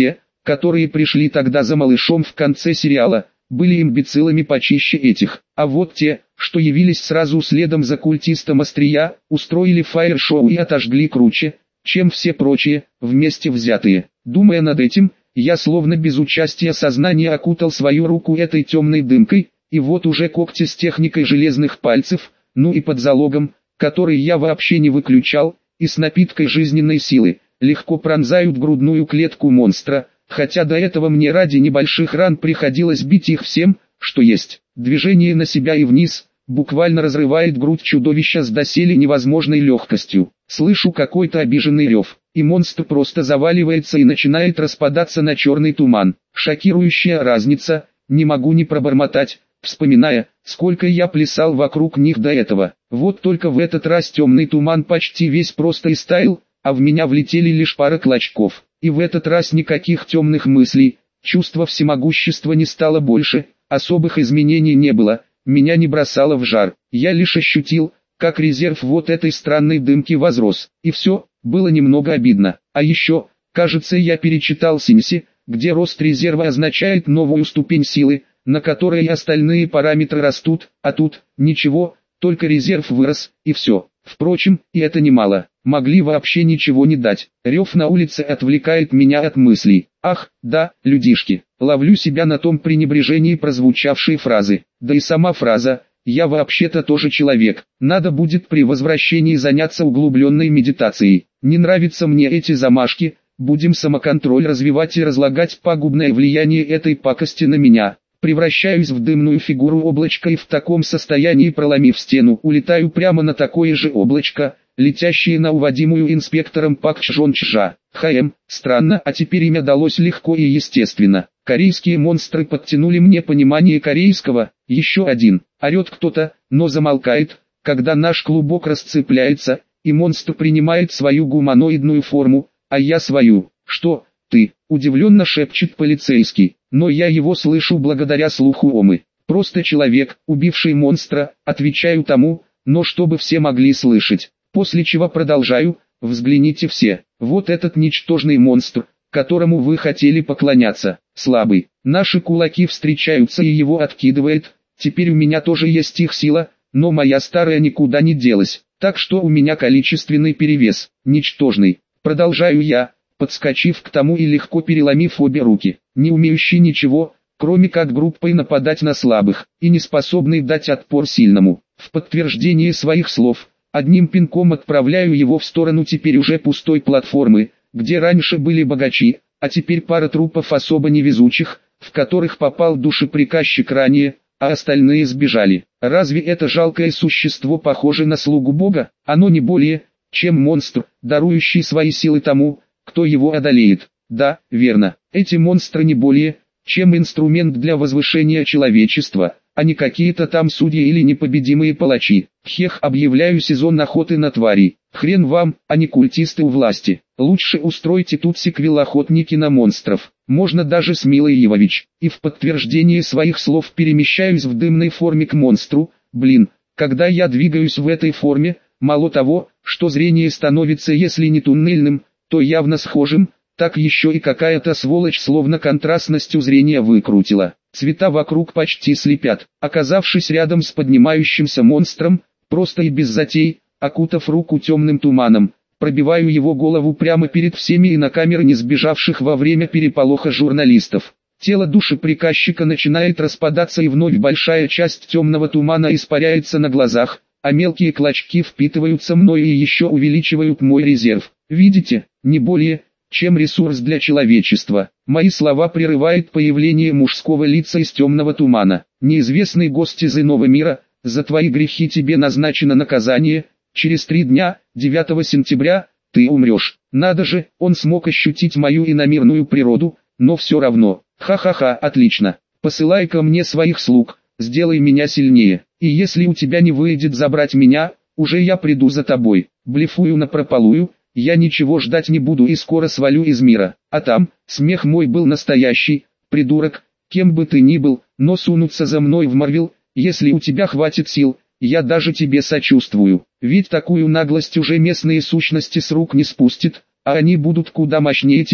которые пришли тогда за малышом в конце сериала, были имбецилами почище этих. А вот те, что явились сразу следом за культистом Острия, устроили фаер-шоу и отожгли круче, чем все прочие, вместе взятые. Думая над этим, я словно без участия сознания окутал свою руку этой темной дымкой, и вот уже когти с техникой железных пальцев, ну и под залогом, который я вообще не выключал, и с напиткой жизненной силы, легко пронзают грудную клетку монстра, хотя до этого мне ради небольших ран приходилось бить их всем, что есть. Движение на себя и вниз, буквально разрывает грудь чудовища с доселе невозможной легкостью. Слышу какой-то обиженный рев, и монстр просто заваливается и начинает распадаться на черный туман. Шокирующая разница, не могу не пробормотать, вспоминая, сколько я плясал вокруг них до этого. Вот только в этот раз темный туман почти весь просто истаял, а в меня влетели лишь пара клочков. И в этот раз никаких темных мыслей, чувства всемогущества не стало больше, особых изменений не было, меня не бросало в жар. Я лишь ощутил, как резерв вот этой странной дымки возрос. И все, было немного обидно. А еще, кажется, я перечитал Синси, где рост резерва означает новую ступень силы, на которой и остальные параметры растут, а тут, ничего, только резерв вырос, и все. Впрочем, и это немало, могли вообще ничего не дать. Рев на улице отвлекает меня от мыслей. Ах, да, людишки, ловлю себя на том пренебрежении прозвучавшей фразы. Да и сама фраза, я вообще-то тоже человек. Надо будет при возвращении заняться углубленной медитацией. Не нравятся мне эти замашки, будем самоконтроль развивать и разлагать пагубное влияние этой пакости на меня. Превращаюсь в дымную фигуру облачка и в таком состоянии, проломив стену, улетаю прямо на такое же облачко, летящее на уводимую инспектором Пак Чжон Чжа. ХМ, странно, а теперь имя далось легко и естественно. Корейские монстры подтянули мне понимание корейского. Еще один. Орет кто-то, но замолкает, когда наш клубок расцепляется, и монстр принимает свою гуманоидную форму, а я свою. Что, ты? Удивленно шепчет полицейский, но я его слышу благодаря слуху Омы. Просто человек, убивший монстра, отвечаю тому, но чтобы все могли слышать. После чего продолжаю, взгляните все, вот этот ничтожный монстр, которому вы хотели поклоняться, слабый. Наши кулаки встречаются и его откидывает, теперь у меня тоже есть их сила, но моя старая никуда не делась, так что у меня количественный перевес, ничтожный. Продолжаю я, подскочив к тому и легко переломив обе руки, не умеющий ничего, кроме как группой нападать на слабых, и не способный дать отпор сильному. В подтверждение своих слов, одним пинком отправляю его в сторону теперь уже пустой платформы, где раньше были богачи, а теперь пара трупов особо невезучих, в которых попал душеприказчик ранее, а остальные сбежали. Разве это жалкое существо похоже на слугу Бога? Оно не более, чем монстр, дарующий свои силы тому, кто его одолеет. Да, верно, эти монстры не более, чем инструмент для возвышения человечества, а не какие-то там судьи или непобедимые палачи. Хех, объявляю сезон охоты на тварей. Хрен вам, а не культисты у власти. Лучше устройте тут сиквел охотники на монстров. Можно даже с Милой Йовович. И в подтверждение своих слов перемещаюсь в дымной форме к монстру. Блин, когда я двигаюсь в этой форме, мало того, что зрение становится если не туннельным, то явно схожим, так еще и какая-то сволочь словно контрастностью зрения выкрутила. Цвета вокруг почти слепят. Оказавшись рядом с поднимающимся монстром, просто и без затей, окутав руку темным туманом, пробиваю его голову прямо перед всеми и на камеры не сбежавших во время переполоха журналистов. Тело душеприказчика начинает распадаться и вновь большая часть темного тумана испаряется на глазах, а мелкие клочки впитываются мною и еще увеличивают мой резерв. Видите, не более, чем ресурс для человечества. Мои слова прерывает появление мужского лица из темного тумана. Неизвестный гость из иного мира, за твои грехи тебе назначено наказание, через три дня, девятого сентября, ты умрешь. Надо же, он смог ощутить мою иномирную природу, но все равно. Ха-ха-ха, отлично. Посылай ко мне своих слуг, сделай меня сильнее. И если у тебя не выйдет забрать меня, уже я приду за тобой. Блефую напропалую. Я ничего ждать не буду и скоро свалю из мира. А там, смех мой был настоящий, придурок, кем бы ты ни был, но сунуться за мной в Марвел, если у тебя хватит сил, я даже тебе сочувствую. Ведь такую наглость уже местные сущности с рук не спустят, а они будут куда мощнее тебя,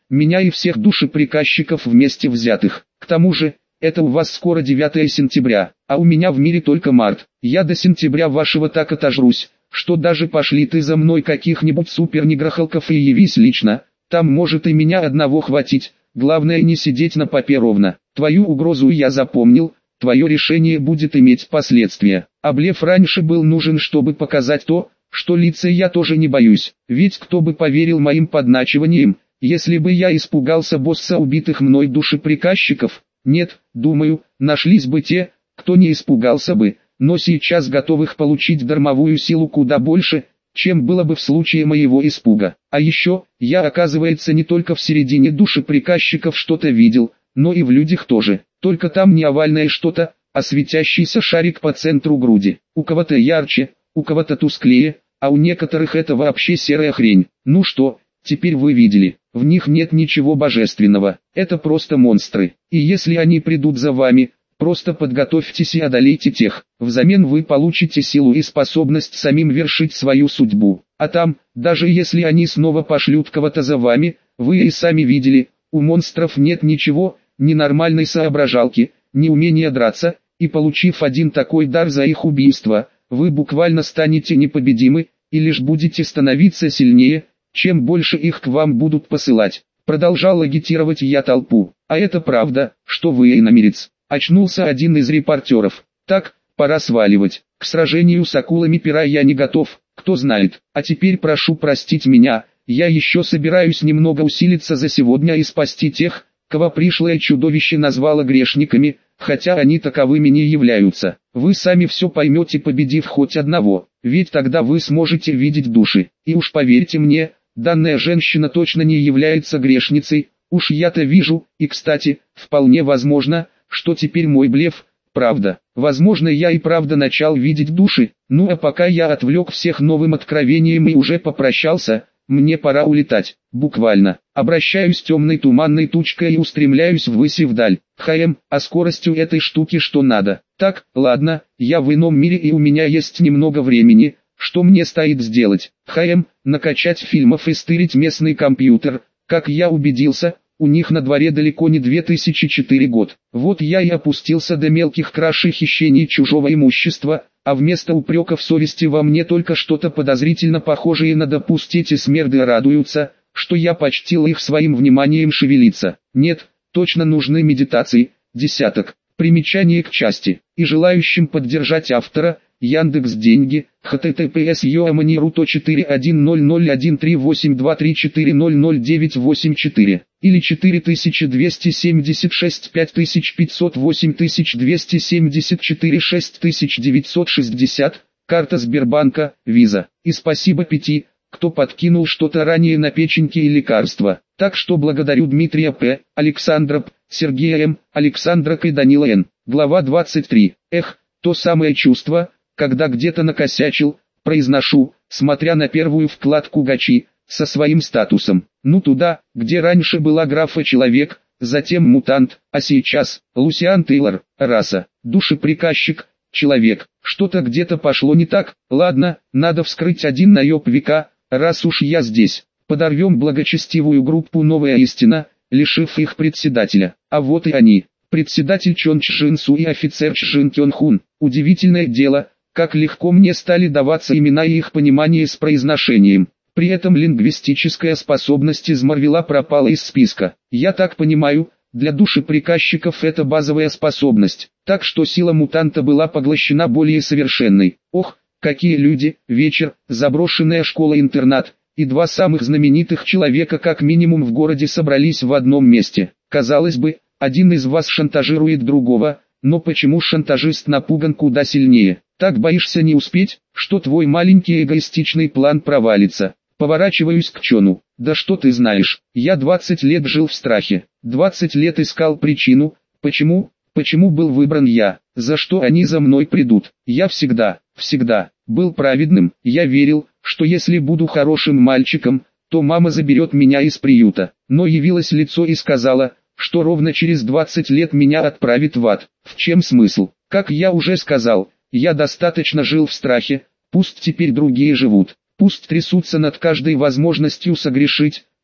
меня и всех душеприказчиков вместе взятых. К тому же, это у вас скоро девятое сентября, а у меня в мире только март. Я до сентября вашего так отожрусь, что даже пошли ты за мной каких-нибудь супернегрохалков и явись лично, там может и меня одного хватить, главное не сидеть на попе ровно. Твою угрозу я запомнил, твое решение будет иметь последствия. А блеф раньше был нужен, чтобы показать то, что лица я тоже не боюсь, ведь кто бы поверил моим подначиваниям, если бы я испугался босса убитых мной душеприказчиков? Нет, думаю, нашлись бы те, кто не испугался бы, но сейчас готовых получить дармовую силу куда больше, чем было бы в случае моего испуга. А еще, я оказывается не только в середине душеприказчиков что-то видел, но и в людях тоже, только там не овальное что-то, а светящийся шарик по центру груди. У кого-то ярче, у кого-то тусклее, а у некоторых это вообще серая хрень. Ну что, теперь вы видели, в них нет ничего божественного, это просто монстры. И если они придут за вами, просто подготовьтесь и одолейте тех. Взамен вы получите силу и способность самим вершить свою судьбу. А там, даже если они снова пошлют кого-то за вами, вы и сами видели, у монстров нет ничего, ни нормальной соображалки, ни умения драться, и получив один такой дар за их убийство, вы буквально станете непобедимы, и лишь будете становиться сильнее, чем больше их к вам будут посылать. Продолжал агитировать я толпу. А это правда, что вы иномерец. Очнулся один из репортеров. Так, пора сваливать. К сражению с акулами пера я не готов, кто знает. А теперь прошу простить меня, я еще собираюсь немного усилиться за сегодня и спасти тех, кого пришлое чудовище назвало грешниками, хотя они таковыми не являются. Вы сами все поймете, победив хоть одного, ведь тогда вы сможете видеть души. И уж поверьте мне, данная женщина точно не является грешницей, уж я-то вижу, и кстати, вполне возможно, что теперь мой блеф, правда. Возможно, я и правда начал видеть души, ну а пока я отвлек всех новым откровением и уже попрощался, мне пора улетать, буквально. Обращаюсь темной туманной тучкой и устремляюсь ввысь и вдаль. ХМ, а скоростью этой штуки что надо. Так, ладно, я в ином мире и у меня есть немного времени, что мне стоит сделать? ХМ, накачать фильмов и стырить местный компьютер. Как я убедился, у них на дворе далеко не две тысячи четвёртый год. Вот я и опустился до мелких краж и хищений чужого имущества, а вместо упреков совести во мне только что-то подозрительно похожее на «допустите смерды» радуются, что я почтил их своим вниманием шевелиться. Нет, точно нужны медитации, десяток. Примечание к части. И желающим поддержать автора, Яндекс Деньги, https yoamaniru четыре один ноль ноль один три восемь два три четыре ноль ноль девять восемь четыре, или четыре тысячи двести семьдесят шесть пять тысяч пятьсот восемь тысяч двести семьдесят четыре шесть тысяч девятьсот шестьдесят, карта Сбербанка, Виза. И спасибо пяти, кто подкинул что-то ранее на печеньки и лекарства. Так что благодарю Дмитрия П., Александра П., Сергея М., Александра К. и Данила Н. Глава двадцать три. Эх, то самое чувство, когда где-то накосячил, произношу, смотря на первую вкладку Гачи, со своим статусом. Ну туда, где раньше была графа «Человек», затем «Мутант», а сейчас Лусиан Тейлор, раса, душеприказчик, человек. Что-то где-то пошло не так, ладно, надо вскрыть один наеб века, раз уж я здесь. Подорвем благочестивую группу «Новая истина», лишив их председателя. А вот и они. Председатель Чон Чжин Су и офицер Чжин Кён Хун. Удивительное дело, как легко мне стали даваться имена и их понимание с произношением. При этом лингвистическая способность из Марвела пропала из списка. Я так понимаю, для душеприказчиков это базовая способность, так что сила мутанта была поглощена более совершенной. Ох, какие люди, вечер, заброшенная школа-интернат, и два самых знаменитых человека как минимум в городе собрались в одном месте. Казалось бы, один из вас шантажирует другого, но почему шантажист напуган куда сильнее? Так боишься не успеть, что твой маленький эгоистичный план провалится. Поворачиваюсь к Чону. Да что ты знаешь, я двадцать лет жил в страхе, двадцать лет искал причину, почему, почему был выбран я, за что они за мной придут. Я всегда, всегда, был праведным, я верил, что если буду хорошим мальчиком, то мама заберет меня из приюта. Но явилось лицо и сказала, что ровно через двадцать лет меня отправит в ад. В чем смысл? Как я уже сказал, я достаточно жил в страхе, пусть теперь другие живут. Пусть трясутся над каждой возможностью согрешить,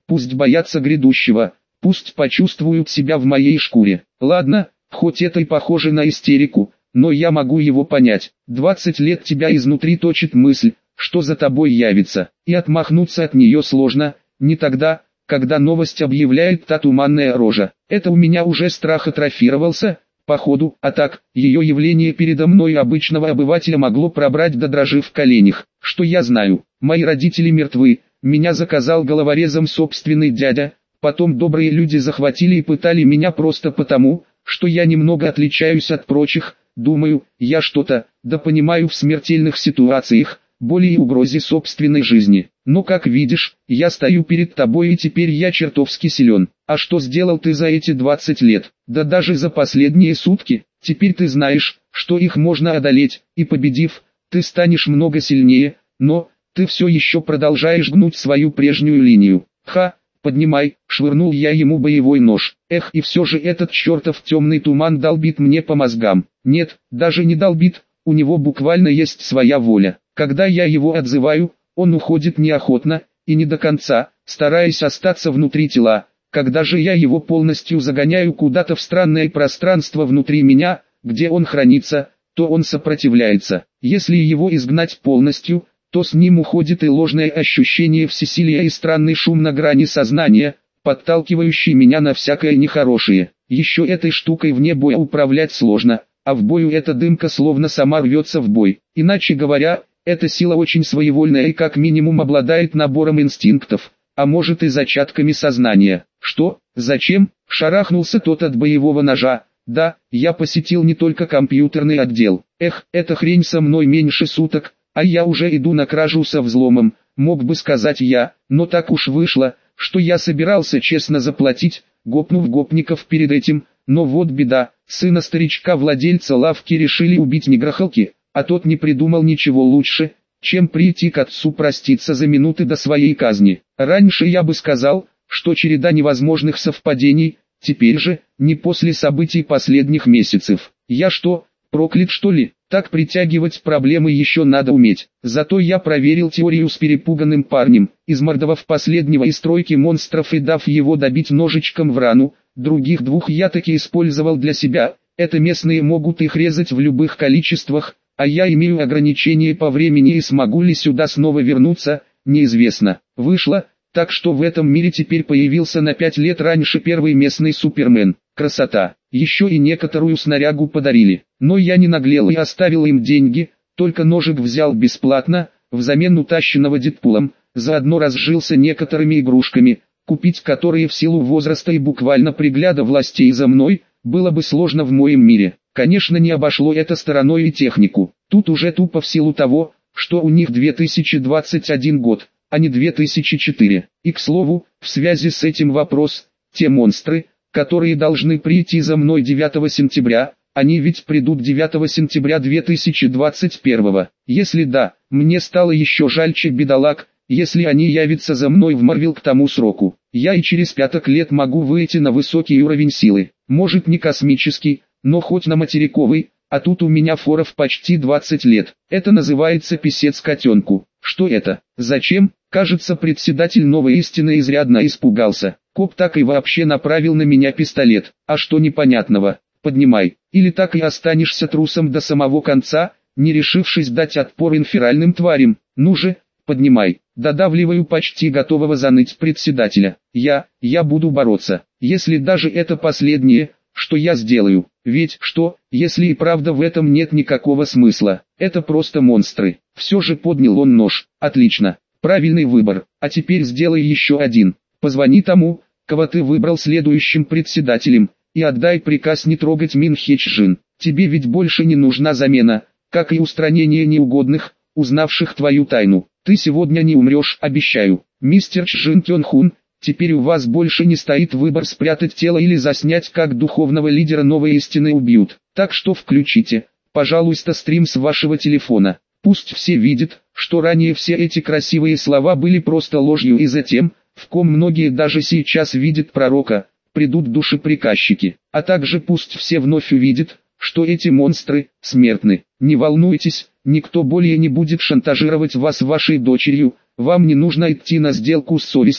Пусть боятся грядущего, пусть почувствуют себя в моей шкуре. Ладно, хоть это и похоже на истерику, но я могу его понять. Двадцать лет тебя изнутри точит мысль, что за тобой явится, и отмахнуться от нее сложно, не тогда, когда новость объявляет та туманная рожа. Это у меня уже страх атрофировался, походу, а так, ее явление передо мной обычного обывателя могло пробрать до дрожи в коленях. Что я знаю, мои родители мертвы, меня заказал головорезом собственный дядя, потом добрые люди захватили и пытали меня просто потому, что я немного отличаюсь от прочих. Думаю, я что-то, да понимаю в смертельных ситуациях, более угрозе собственной жизни. Но как видишь, я стою перед тобой и теперь я чертовски силен. А что сделал ты за эти двадцать лет? Да даже за последние сутки. Теперь ты знаешь, что их можно одолеть, и победив, ты станешь много сильнее, но ты все еще продолжаешь гнуть свою прежнюю линию. Ха, поднимай, швырнул я ему боевой нож. Эх, и все же этот чертов темный туман долбит мне по мозгам. Нет, даже не долбит, у него буквально есть своя воля. Когда я его отзываю, он уходит неохотно, и не до конца, стараясь остаться внутри тела. Когда же я его полностью загоняю куда-то в странное пространство внутри меня, где он хранится, то он сопротивляется. Если его изгнать полностью, то с ним уходит и ложное ощущение всесилия и странный шум на грани сознания, подталкивающий меня на всякое нехорошее. Еще этой штукой вне боя управлять сложно, а в бою эта дымка словно сама рвется в бой. Иначе говоря, эта сила очень своевольная и как минимум обладает набором инстинктов, а может и зачатками сознания. Что? Зачем? Шарахнулся тот от боевого ножа. Да, я посетил не только компьютерный отдел. Эх, эта хрень со мной меньше суток, а я уже иду на кражу со взломом, мог бы сказать я, но так уж вышло, что я собирался честно заплатить, гопнув гопников перед этим, но вот беда, сына старичка-владельца лавки решили убить негрохалки, а тот не придумал ничего лучше, чем прийти к отцу проститься за минуты до своей казни. Раньше я бы сказал, что череда невозможных совпадений, теперь же, не после событий последних месяцев. Я что, проклят что ли? Так притягивать проблемы еще надо уметь. Зато я проверил теорию с перепуганным парнем, измордовав последнего из тройки монстров и дав его добить ножичком в рану. Других двух я таки использовал для себя, это местные могут их резать в любых количествах, а я имею ограничения по времени и смогу ли сюда снова вернуться, неизвестно. Вышло, так что в этом мире теперь появился на пять лет раньше первый местный Супермен. Красота. Еще и некоторую снарягу подарили. Но я не наглел и оставил им деньги, только ножик взял бесплатно, взамен утащенного Дэдпулом, заодно разжился некоторыми игрушками, купить которые в силу возраста и буквально пригляда властей за мной, было бы сложно в моем мире. Конечно, не обошло это стороной и технику. Тут уже тупо в силу того, что у них две тысячи двадцать один год, а не две тысячи четыре. И к слову, в связи с этим вопрос, те монстры, которые должны прийти за мной девятого сентября, они ведь придут девятого сентября две тысячи двадцать первого. Если да, мне стало еще жальче бедолаг, если они явятся за мной в Марвел к тому сроку. Я и через пяток лет могу выйти на высокий уровень силы, может не космический, но хоть на материковый, а тут у меня фора в почти двадцать лет. Это называется писец котенку. Что это? Зачем? Кажется, председатель Новой Истины изрядно испугался. Коп так и вообще направил на меня пистолет. А что непонятного? Поднимай. Или так и останешься трусом до самого конца, не решившись дать отпор инферальным тварям. Ну же, поднимай. Додавливаю почти готового заныть председателя. Я, я буду бороться. Если даже это последнее, что я сделаю. Ведь что, если и правда в этом нет никакого смысла? Это просто монстры. Все же поднял он нож. Отлично. Правильный выбор. А теперь сделай еще один. Позвони тому, кого ты выбрал следующим председателем, и отдай приказ не трогать Мин Хе Чжин. Тебе ведь больше не нужна замена, как и устранение неугодных, узнавших твою тайну. Ты сегодня не умрешь, обещаю. Мистер Чжин Кёнхун, теперь у вас больше не стоит выбор спрятать тело или заснять, как духовного лидера Новой Истины убьют. Так что включите, пожалуйста, стрим с вашего телефона. Пусть все видят, что ранее все эти красивые слова были просто ложью, и затем, в ком многие даже сейчас видят пророка, придут душеприказчики. А также пусть все вновь увидят, что эти монстры смертны. Не волнуйтесь, никто более не будет шантажировать вас вашей дочерью, вам не нужно идти на сделку с совестью,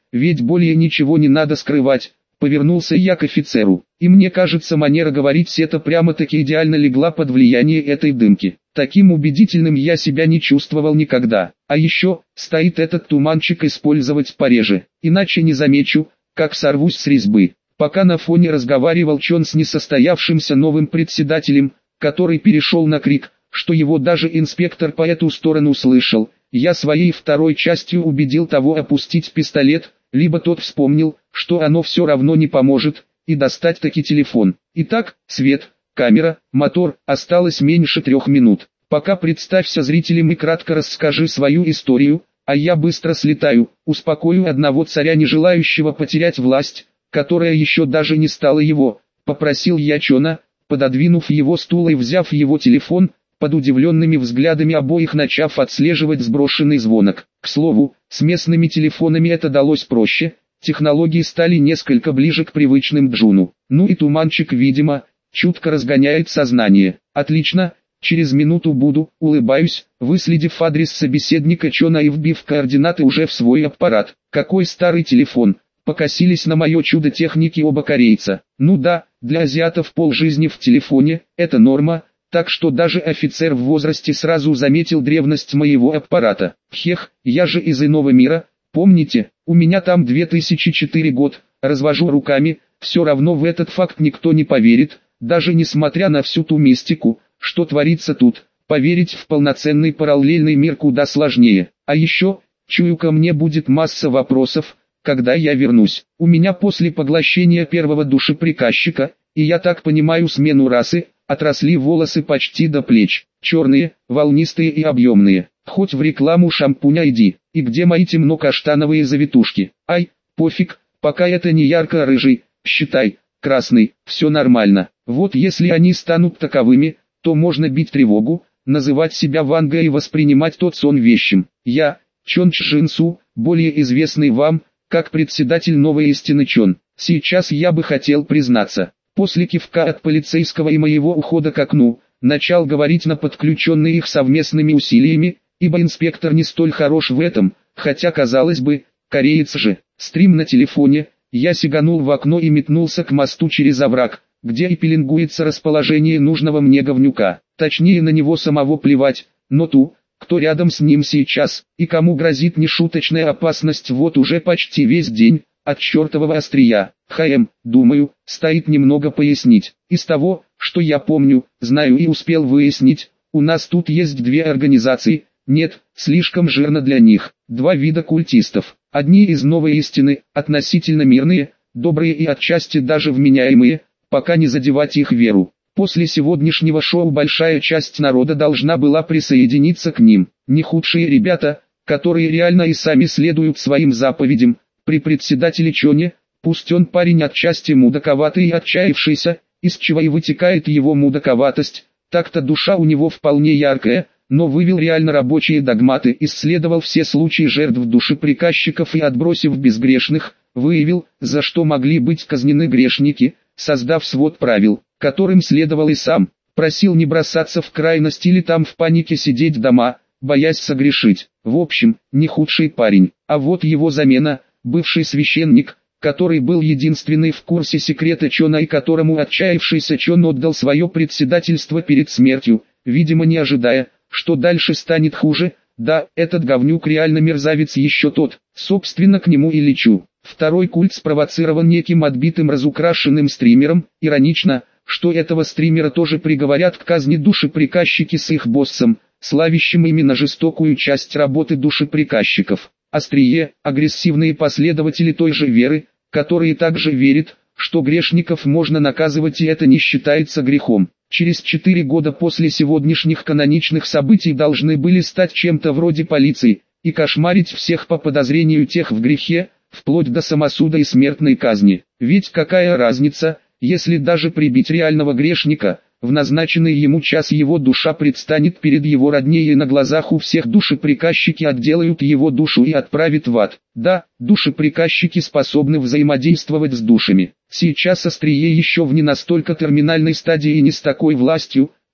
ведь более ничего не надо скрывать. Повернулся я к офицеру, и мне кажется, манера говорить это прямо-таки идеально легла под влияние этой дымки. Таким убедительным я себя не чувствовал никогда. А еще, стоит этот туманчик использовать пореже, иначе не замечу, как сорвусь с резьбы. Пока на фоне разговаривал Чон с несостоявшимся новым председателем, который перешел на крик, что его даже инспектор по эту сторону слышал, я своей второй частью убедил того опустить пистолет, либо тот вспомнил, что оно все равно не поможет, и достать таки телефон. Итак, свет, камера, мотор, осталось меньше трех минут. Пока представься зрителям и кратко расскажи свою историю, а я быстро слетаю, успокою одного царя, не желающего потерять власть, которая еще даже не стала его, попросил я Чона, пододвинув его стул и взяв его телефон, под удивленными взглядами обоих начав отслеживать сброшенный звонок. К слову, с местными телефонами это далось проще, технологии стали несколько ближе к привычным Джуну. Ну и туманчик, видимо, чутко разгоняет сознание. Отлично, через минуту буду, улыбаюсь, выследив адрес собеседника Чона и вбив координаты уже в свой аппарат. Какой старый телефон, покосились на мое чудо техники оба корейца. Ну да, для азиатов полжизни в телефоне, это норма. Так что даже офицер в возрасте сразу заметил древность моего аппарата. Хех, я же из иного мира, помните, у меня там две тысячи четвёртый год, развожу руками, все равно в этот факт никто не поверит, даже несмотря на всю ту мистику, что творится тут, поверить в полноценный параллельный мир куда сложнее. А еще, чую, ко мне будет масса вопросов, когда я вернусь. У меня после поглощения первого душеприказчика, и я так понимаю смену расы, отросли волосы почти до плеч, черные, волнистые и объемные, хоть в рекламу шампуня иди, и где мои темно-каштановые завитушки, ай, пофиг, пока это не ярко-рыжий, считай, красный, все нормально, вот если они станут таковыми, то можно бить тревогу, называть себя Ванга и воспринимать тот сон вещим. Я, Чон Чжинсу, более известный вам, как председатель Новой Истины Чон, сейчас я бы хотел признаться. После кивка от полицейского и моего ухода к окну, начал говорить на подключенный их совместными усилиями, ибо инспектор не столь хорош в этом, хотя казалось бы, кореец же. Стрим на телефоне, я сиганул в окно и метнулся к мосту через овраг, где и пеленгуется расположение нужного мне говнюка. Точнее, на него самого плевать, но ту, кто рядом с ним сейчас, и кому грозит нешуточная опасность вот уже почти весь день, от чертового острия. ХМ, думаю, стоит немного пояснить. Из того, что я помню, знаю и успел выяснить, у нас тут есть две организации, нет, слишком жирно для них, два вида культистов. Одни из Новой Истины, относительно мирные, добрые и отчасти даже вменяемые, пока не задевать их веру. После сегодняшнего шоу большая часть народа должна была присоединиться к ним. Не худшие ребята, которые реально и сами следуют своим заповедям. При председателе Чоне, пусть он парень отчасти мудаковатый и отчаявшийся, из чего и вытекает его мудаковатость, так-то душа у него вполне яркая, но вывел реально рабочие догматы, исследовал все случаи жертв душеприказчиков и, отбросив безгрешных, выявил, за что могли быть казнены грешники, создав свод правил, которым следовал и сам, просил не бросаться в крайность или там в панике сидеть дома, боясь согрешить. В общем, не худший парень, а вот его замена – бывший священник, который был единственный в курсе секрета Чона и которому отчаявшийся Чон отдал свое председательство перед смертью, видимо не ожидая, что дальше станет хуже. Да, этот говнюк реально мерзавец еще тот, собственно к нему и лечу. Второй культ спровоцирован неким отбитым разукрашенным стримером, иронично, что этого стримера тоже приговорят к казни душеприказчики с их боссом, славящим именно жестокую часть работы душеприказчиков. Острие, агрессивные последователи той же веры, которые также верят, что грешников можно наказывать и это не считается грехом. Через четыре года после сегодняшних каноничных событий должны были стать чем-то вроде полиции, и кошмарить всех по подозрению тех в грехе, вплоть до самосуда и смертной казни. Ведь какая разница, если даже прибить реального грешника, в назначенный ему час его душа предстанет перед его родней и на глазах у всех душеприказчики отделают его душу и отправят в ад. Да, душеприказчики способны взаимодействовать с душами. Сейчас острие еще в не настолько терминальной стадии и не с такой властью,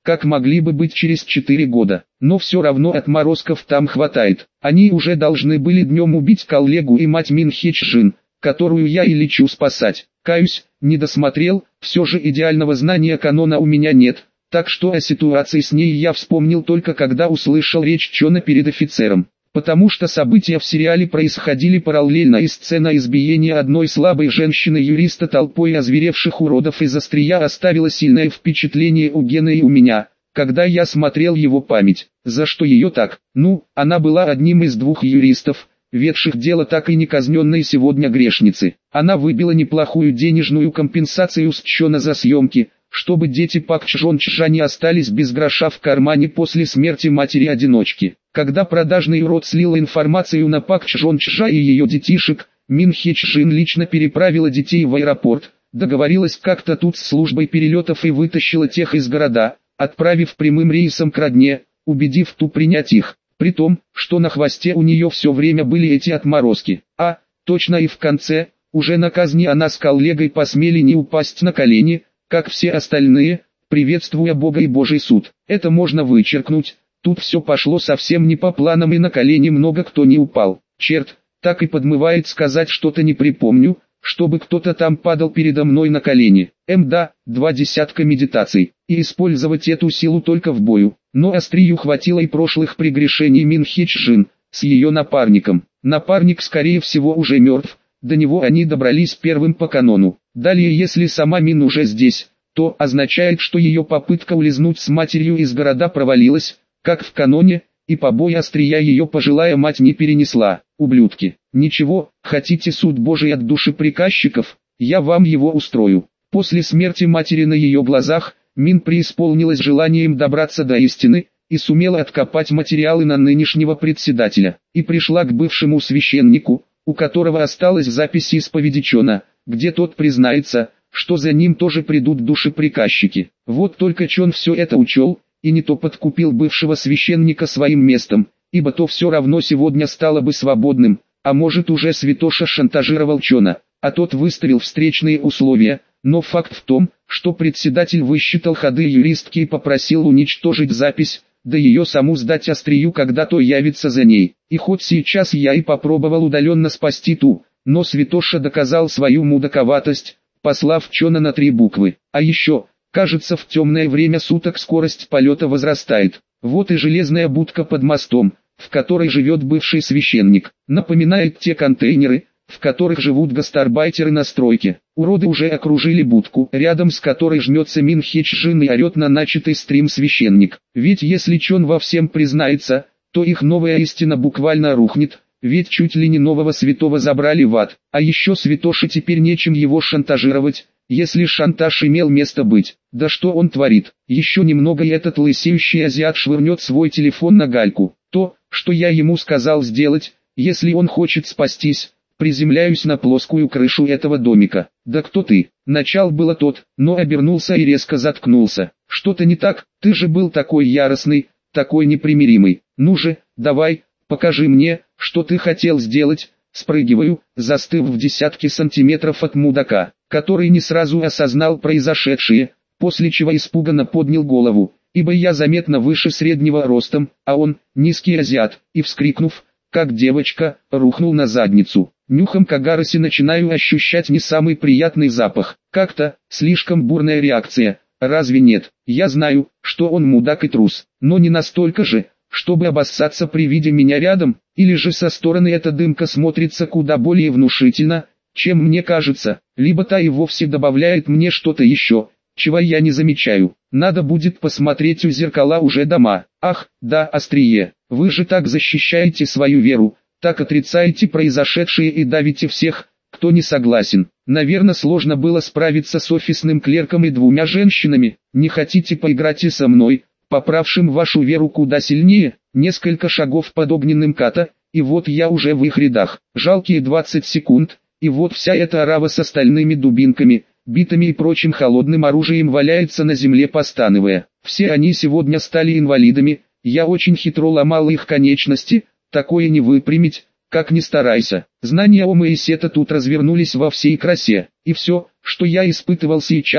как могли бы быть через четыре года. Но все равно отморозков там хватает. Они уже должны были днем убить коллегу и мать Мин Хе Чжин, которую я и лечу спасать. Каюсь, не досмотрел, все же идеального знания канона у меня нет, так что о ситуации с ней я вспомнил только когда услышал речь Чона перед офицером. Потому что события в сериале происходили параллельно, и сцена избиения одной слабой женщины-юриста толпой озверевших уродов из острия оставила сильное впечатление у Гена и у меня, когда я смотрел его память. За что ее так? Ну, она была одним из двух юристов, ведших дело так и не казненной сегодня грешницы. Она выбила неплохую денежную компенсацию с Чона за съемки, чтобы дети Пак Чжон Чжа не остались без гроша в кармане после смерти матери-одиночки. Когда продажный урод слил информацию на Пак Чжон Чжа и ее детишек, Мин Хе Чжин лично переправила детей в аэропорт, договорилась как-то тут с службой перелетов и вытащила тех из города, отправив прямым рейсом к родне, убедив ту принять их. При том, что на хвосте у нее все время были эти отморозки. А, точно, и в конце, уже на казни она с коллегой посмели не упасть на колени, как все остальные, приветствуя Бога и Божий суд. Это можно вычеркнуть, тут все пошло совсем не по планам и на колени много кто не упал. Черт, так и подмывает сказать что-то, не припомню, чтобы кто-то там падал передо мной на колени. Мда, два десятка медитаций, и использовать эту силу только в бою. Но острию хватило и прошлых прегрешений Мин Хе Чжин с ее напарником. Напарник скорее всего уже мертв, до него они добрались первым по канону. Далее, если сама Мин уже здесь, то означает, что ее попытка улизнуть с матерью из города провалилась, как в каноне, и побои острия ее пожилая мать не перенесла. Ублюдки, ничего, хотите суд Божий от души приказчиков, я вам его устрою. После смерти матери на ее глазах, Мин преисполнилась желанием добраться до истины, и сумела откопать материалы на нынешнего председателя, и пришла к бывшему священнику, у которого осталась запись исповеди Чона, где тот признается, что за ним тоже придут душеприказчики. Вот только Чон все это учел, и не то подкупил бывшего священника своим местом, ибо то все равно сегодня стало бы свободным, а может уже святоша шантажировал Чона, а тот выставил встречные условия, но факт в том, что председатель высчитал ходы юристки и попросил уничтожить запись, да ее саму сдать острию, когда то явится за ней. И хоть сейчас я и попробовал удаленно спасти ту, но святоша доказал свою мудаковатость, послав Чона на три буквы. А еще, кажется, в темное время суток скорость полета возрастает. Вот и железная будка под мостом, в которой живет бывший священник, напоминает те контейнеры, в которых живут гастарбайтеры на стройке. Уроды уже окружили будку, рядом с которой жмется Мин Хе Чжин и орет на начатый стрим священник. Ведь если Чон во всем признается, то их новая истина буквально рухнет, ведь чуть ли не нового святого забрали в ад. А еще святоше теперь нечем его шантажировать, если шантаж имел место быть. Да что он творит? Еще немного и этот лысеющий азиат швырнет свой телефон на гальку. То, что я ему сказал сделать, если он хочет спастись. Приземляюсь на плоскую крышу этого домика. Да кто ты? Начал было тот, но обернулся и резко заткнулся. Что-то не так? Ты же был такой яростный, такой непримиримый. Ну же, давай, покажи мне, что ты хотел сделать. Спрыгиваю, застыв в десятке сантиметров от мудака, который не сразу осознал произошедшее, после чего испуганно поднял голову, ибо я заметно выше среднего ростом, а он, низкий азиат, и вскрикнув, как девочка, рухнул на задницу. Нюхом Кагароси начинаю ощущать не самый приятный запах. Как-то, слишком бурная реакция, разве нет? Я знаю, что он мудак и трус, но не настолько же, чтобы обоссаться при виде меня рядом, или же со стороны эта дымка смотрится куда более внушительно, чем мне кажется, либо та и вовсе добавляет мне что-то еще, чего я не замечаю. Надо будет посмотреть у зеркала уже дома. Ах, да, острие, вы же так защищаете свою веру, так отрицаете произошедшее и давите всех, кто не согласен. Наверное, сложно было справиться с офисным клерком и двумя женщинами. Не хотите поиграть и со мной, поправшим вашу веру куда сильнее? Несколько шагов под огненным ката, и вот я уже в их рядах. Жалкие двадцать секунд, и вот вся эта орава с остальными дубинками, битами и прочим холодным оружием валяется на земле, постановая. Все они сегодня стали инвалидами, я очень хитро ломал их конечности, такое не выпрямить, как ни старайся. Знания Ома и Сета тут развернулись во всей красе, и все, что я испытывал сейчас,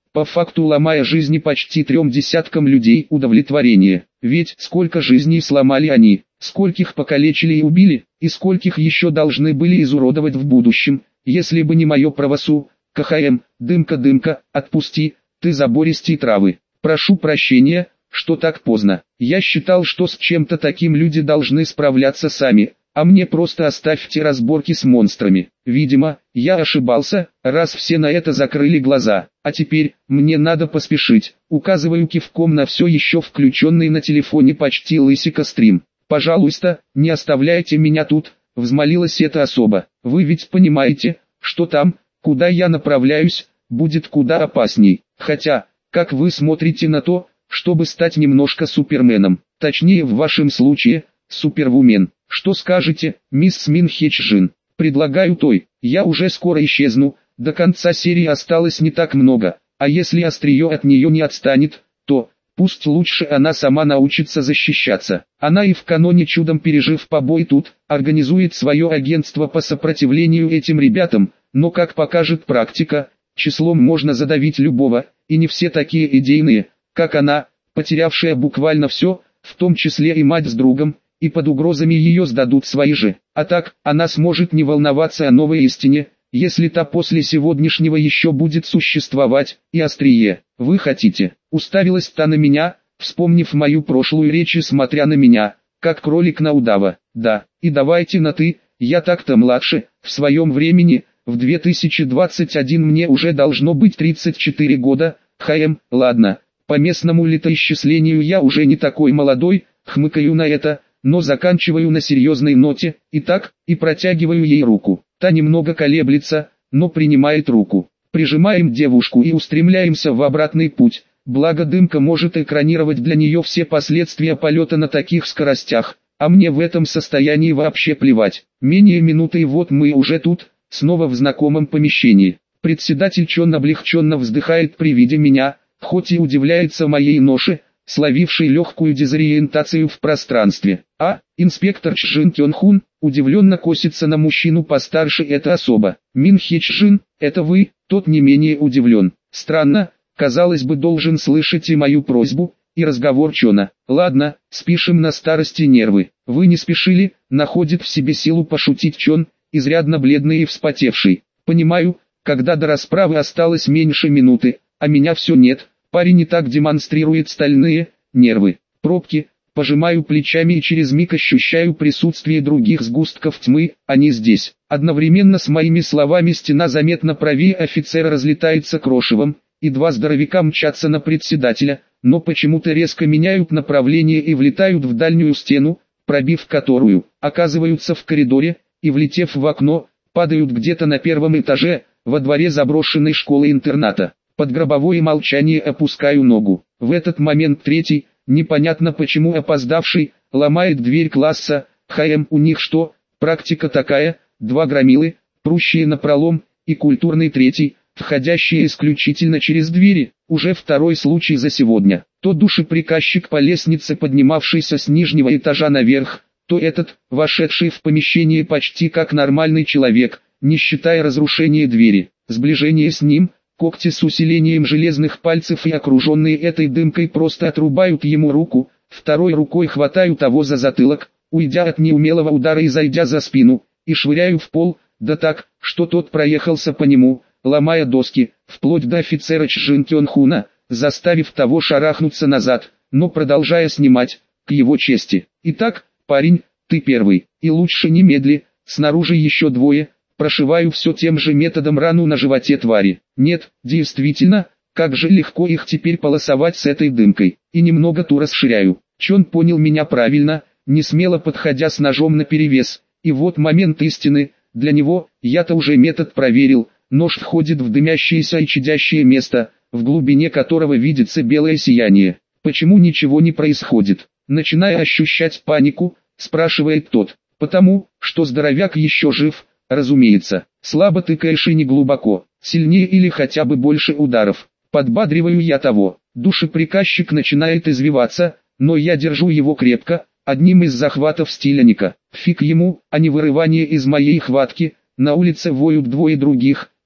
по факту ломая жизни почти трем десяткам людей удовлетворение. Ведь сколько жизней сломали они, скольких покалечили и убили, и скольких еще должны были изуродовать в будущем, если бы не мое правосу. КХМ, дымка-дымка, отпусти, ты забористей травы. Прошу прощения, что так поздно. Я считал, что с чем-то таким люди должны справляться сами, а мне просто оставьте разборки с монстрами. Видимо, я ошибался, раз все на это закрыли глаза. А теперь, мне надо поспешить. Указываю кивком на все еще включенный на телефоне почти лысика стрим. Пожалуйста, не оставляйте меня тут, взмолилась эта особа. Вы ведь понимаете, что там, куда я направляюсь, будет куда опасней. Хотя, как вы смотрите на то, чтобы стать немножко Суперменом, точнее в вашем случае, Супервумен? Что скажете, мисс Мин Хе Чжин? Предлагаю той, я уже скоро исчезну, до конца серии осталось не так много, а если острие от нее не отстанет, то, пусть лучше она сама научится защищаться. Она и в каноне чудом пережив побои тут, организует свое агентство по сопротивлению этим ребятам, но как покажет практика, числом можно задавить любого, и не все такие идейные, как она, потерявшая буквально все, в том числе и мать с другом, и под угрозами ее сдадут свои же. А так, она сможет не волноваться о новой истине, если та после сегодняшнего еще будет существовать, и острие. Вы хотите? Уставилась та на меня, вспомнив мою прошлую речь и смотря на меня, как кролик на удава. Да, и давайте на «ты», я так-то младше, в своем времени, в две тысячи двадцать один мне уже должно быть тридцать четыре года, хм, ладно, по местному летоисчислению я уже не такой молодой, хмыкаю на это, но заканчиваю на серьезной ноте, и так, и протягиваю ей руку. Та немного колеблется, но принимает руку. Прижимаем девушку и устремляемся в обратный путь, благо дымка может экранировать для нее все последствия полета на таких скоростях, а мне в этом состоянии вообще плевать. Менее минуты и вот мы уже тут, снова в знакомом помещении. Председатель Чон облегченно вздыхает при виде меня, хоть и удивляется моей ноше, словившей легкую дезориентацию в пространстве. А, инспектор Чжин Тёнхун, удивленно косится на мужчину постарше эта особа. Мин Хе Чжин, это вы? Тот не менее удивлен. Странно, казалось бы, должен слышать и мою просьбу, и разговор Чона. Ладно, спишем на старости нервы. Вы не спешили, находит в себе силу пошутить Чон, изрядно бледный и вспотевший. Понимаю, когда до расправы осталось меньше минуты, а меня все нет. Парень и так демонстрирует стальные нервы. Пробки, пожимаю плечами и через миг ощущаю присутствие других сгустков тьмы, они здесь. Одновременно с моими словами стена заметно правее офицера разлетается крошевом, и два здоровяка мчатся на председателя, но почему-то резко меняют направление и влетают в дальнюю стену, пробив которую, оказываются в коридоре, и влетев в окно, падают где-то на первом этаже, во дворе заброшенной школы-интерната. Под гробовое молчание опускаю ногу. В этот момент третий, непонятно почему опоздавший, ломает дверь класса. ХМ, у них что, практика такая? Два громилы, прущие напролом, и культурный третий, входящий исключительно через двери. Уже второй случай за сегодня. То душеприказчик по лестнице, поднимавшийся с нижнего этажа наверх, то этот, вошедший в помещение почти как нормальный человек, не считая разрушения двери. Сближение с ним, когти с усилением железных пальцев и окруженные этой дымкой просто отрубают ему руку, второй рукой хватаю того за затылок, уйдя от неумелого удара и зайдя за спину, и швыряю в пол, да так, что тот проехался по нему, ломая доски, вплоть до офицера Чжин Тёнхуна, заставив того шарахнуться назад, но продолжая снимать, к его чести. Итак, парень, ты первый, и лучше не медли, снаружи еще двое. Прошиваю все тем же методом рану на животе твари. Нет, действительно, как же легко их теперь полосовать с этой дымкой. И немного ту расширяю. Чон понял меня правильно, не смело подходя с ножом наперевес. И вот момент истины, для него, я-то уже метод проверил. Нож входит в дымящееся и чадящее место, в глубине которого видится белое сияние. Почему ничего не происходит? Начиная ощущать панику, спрашивает тот. Потому, что здоровяк еще жив. Разумеется, слабо тыкаешь и не глубоко, сильнее или хотя бы больше ударов. Подбадриваю я того. Душеприказчик начинает извиваться, но я держу его крепко, одним из захватов стильника. Фиг ему, а не вырывание из моей хватки. На улице воют двое других,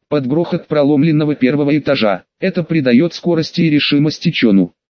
под грохот проломленного первого этажа. Это придает скорости и решимости Чону.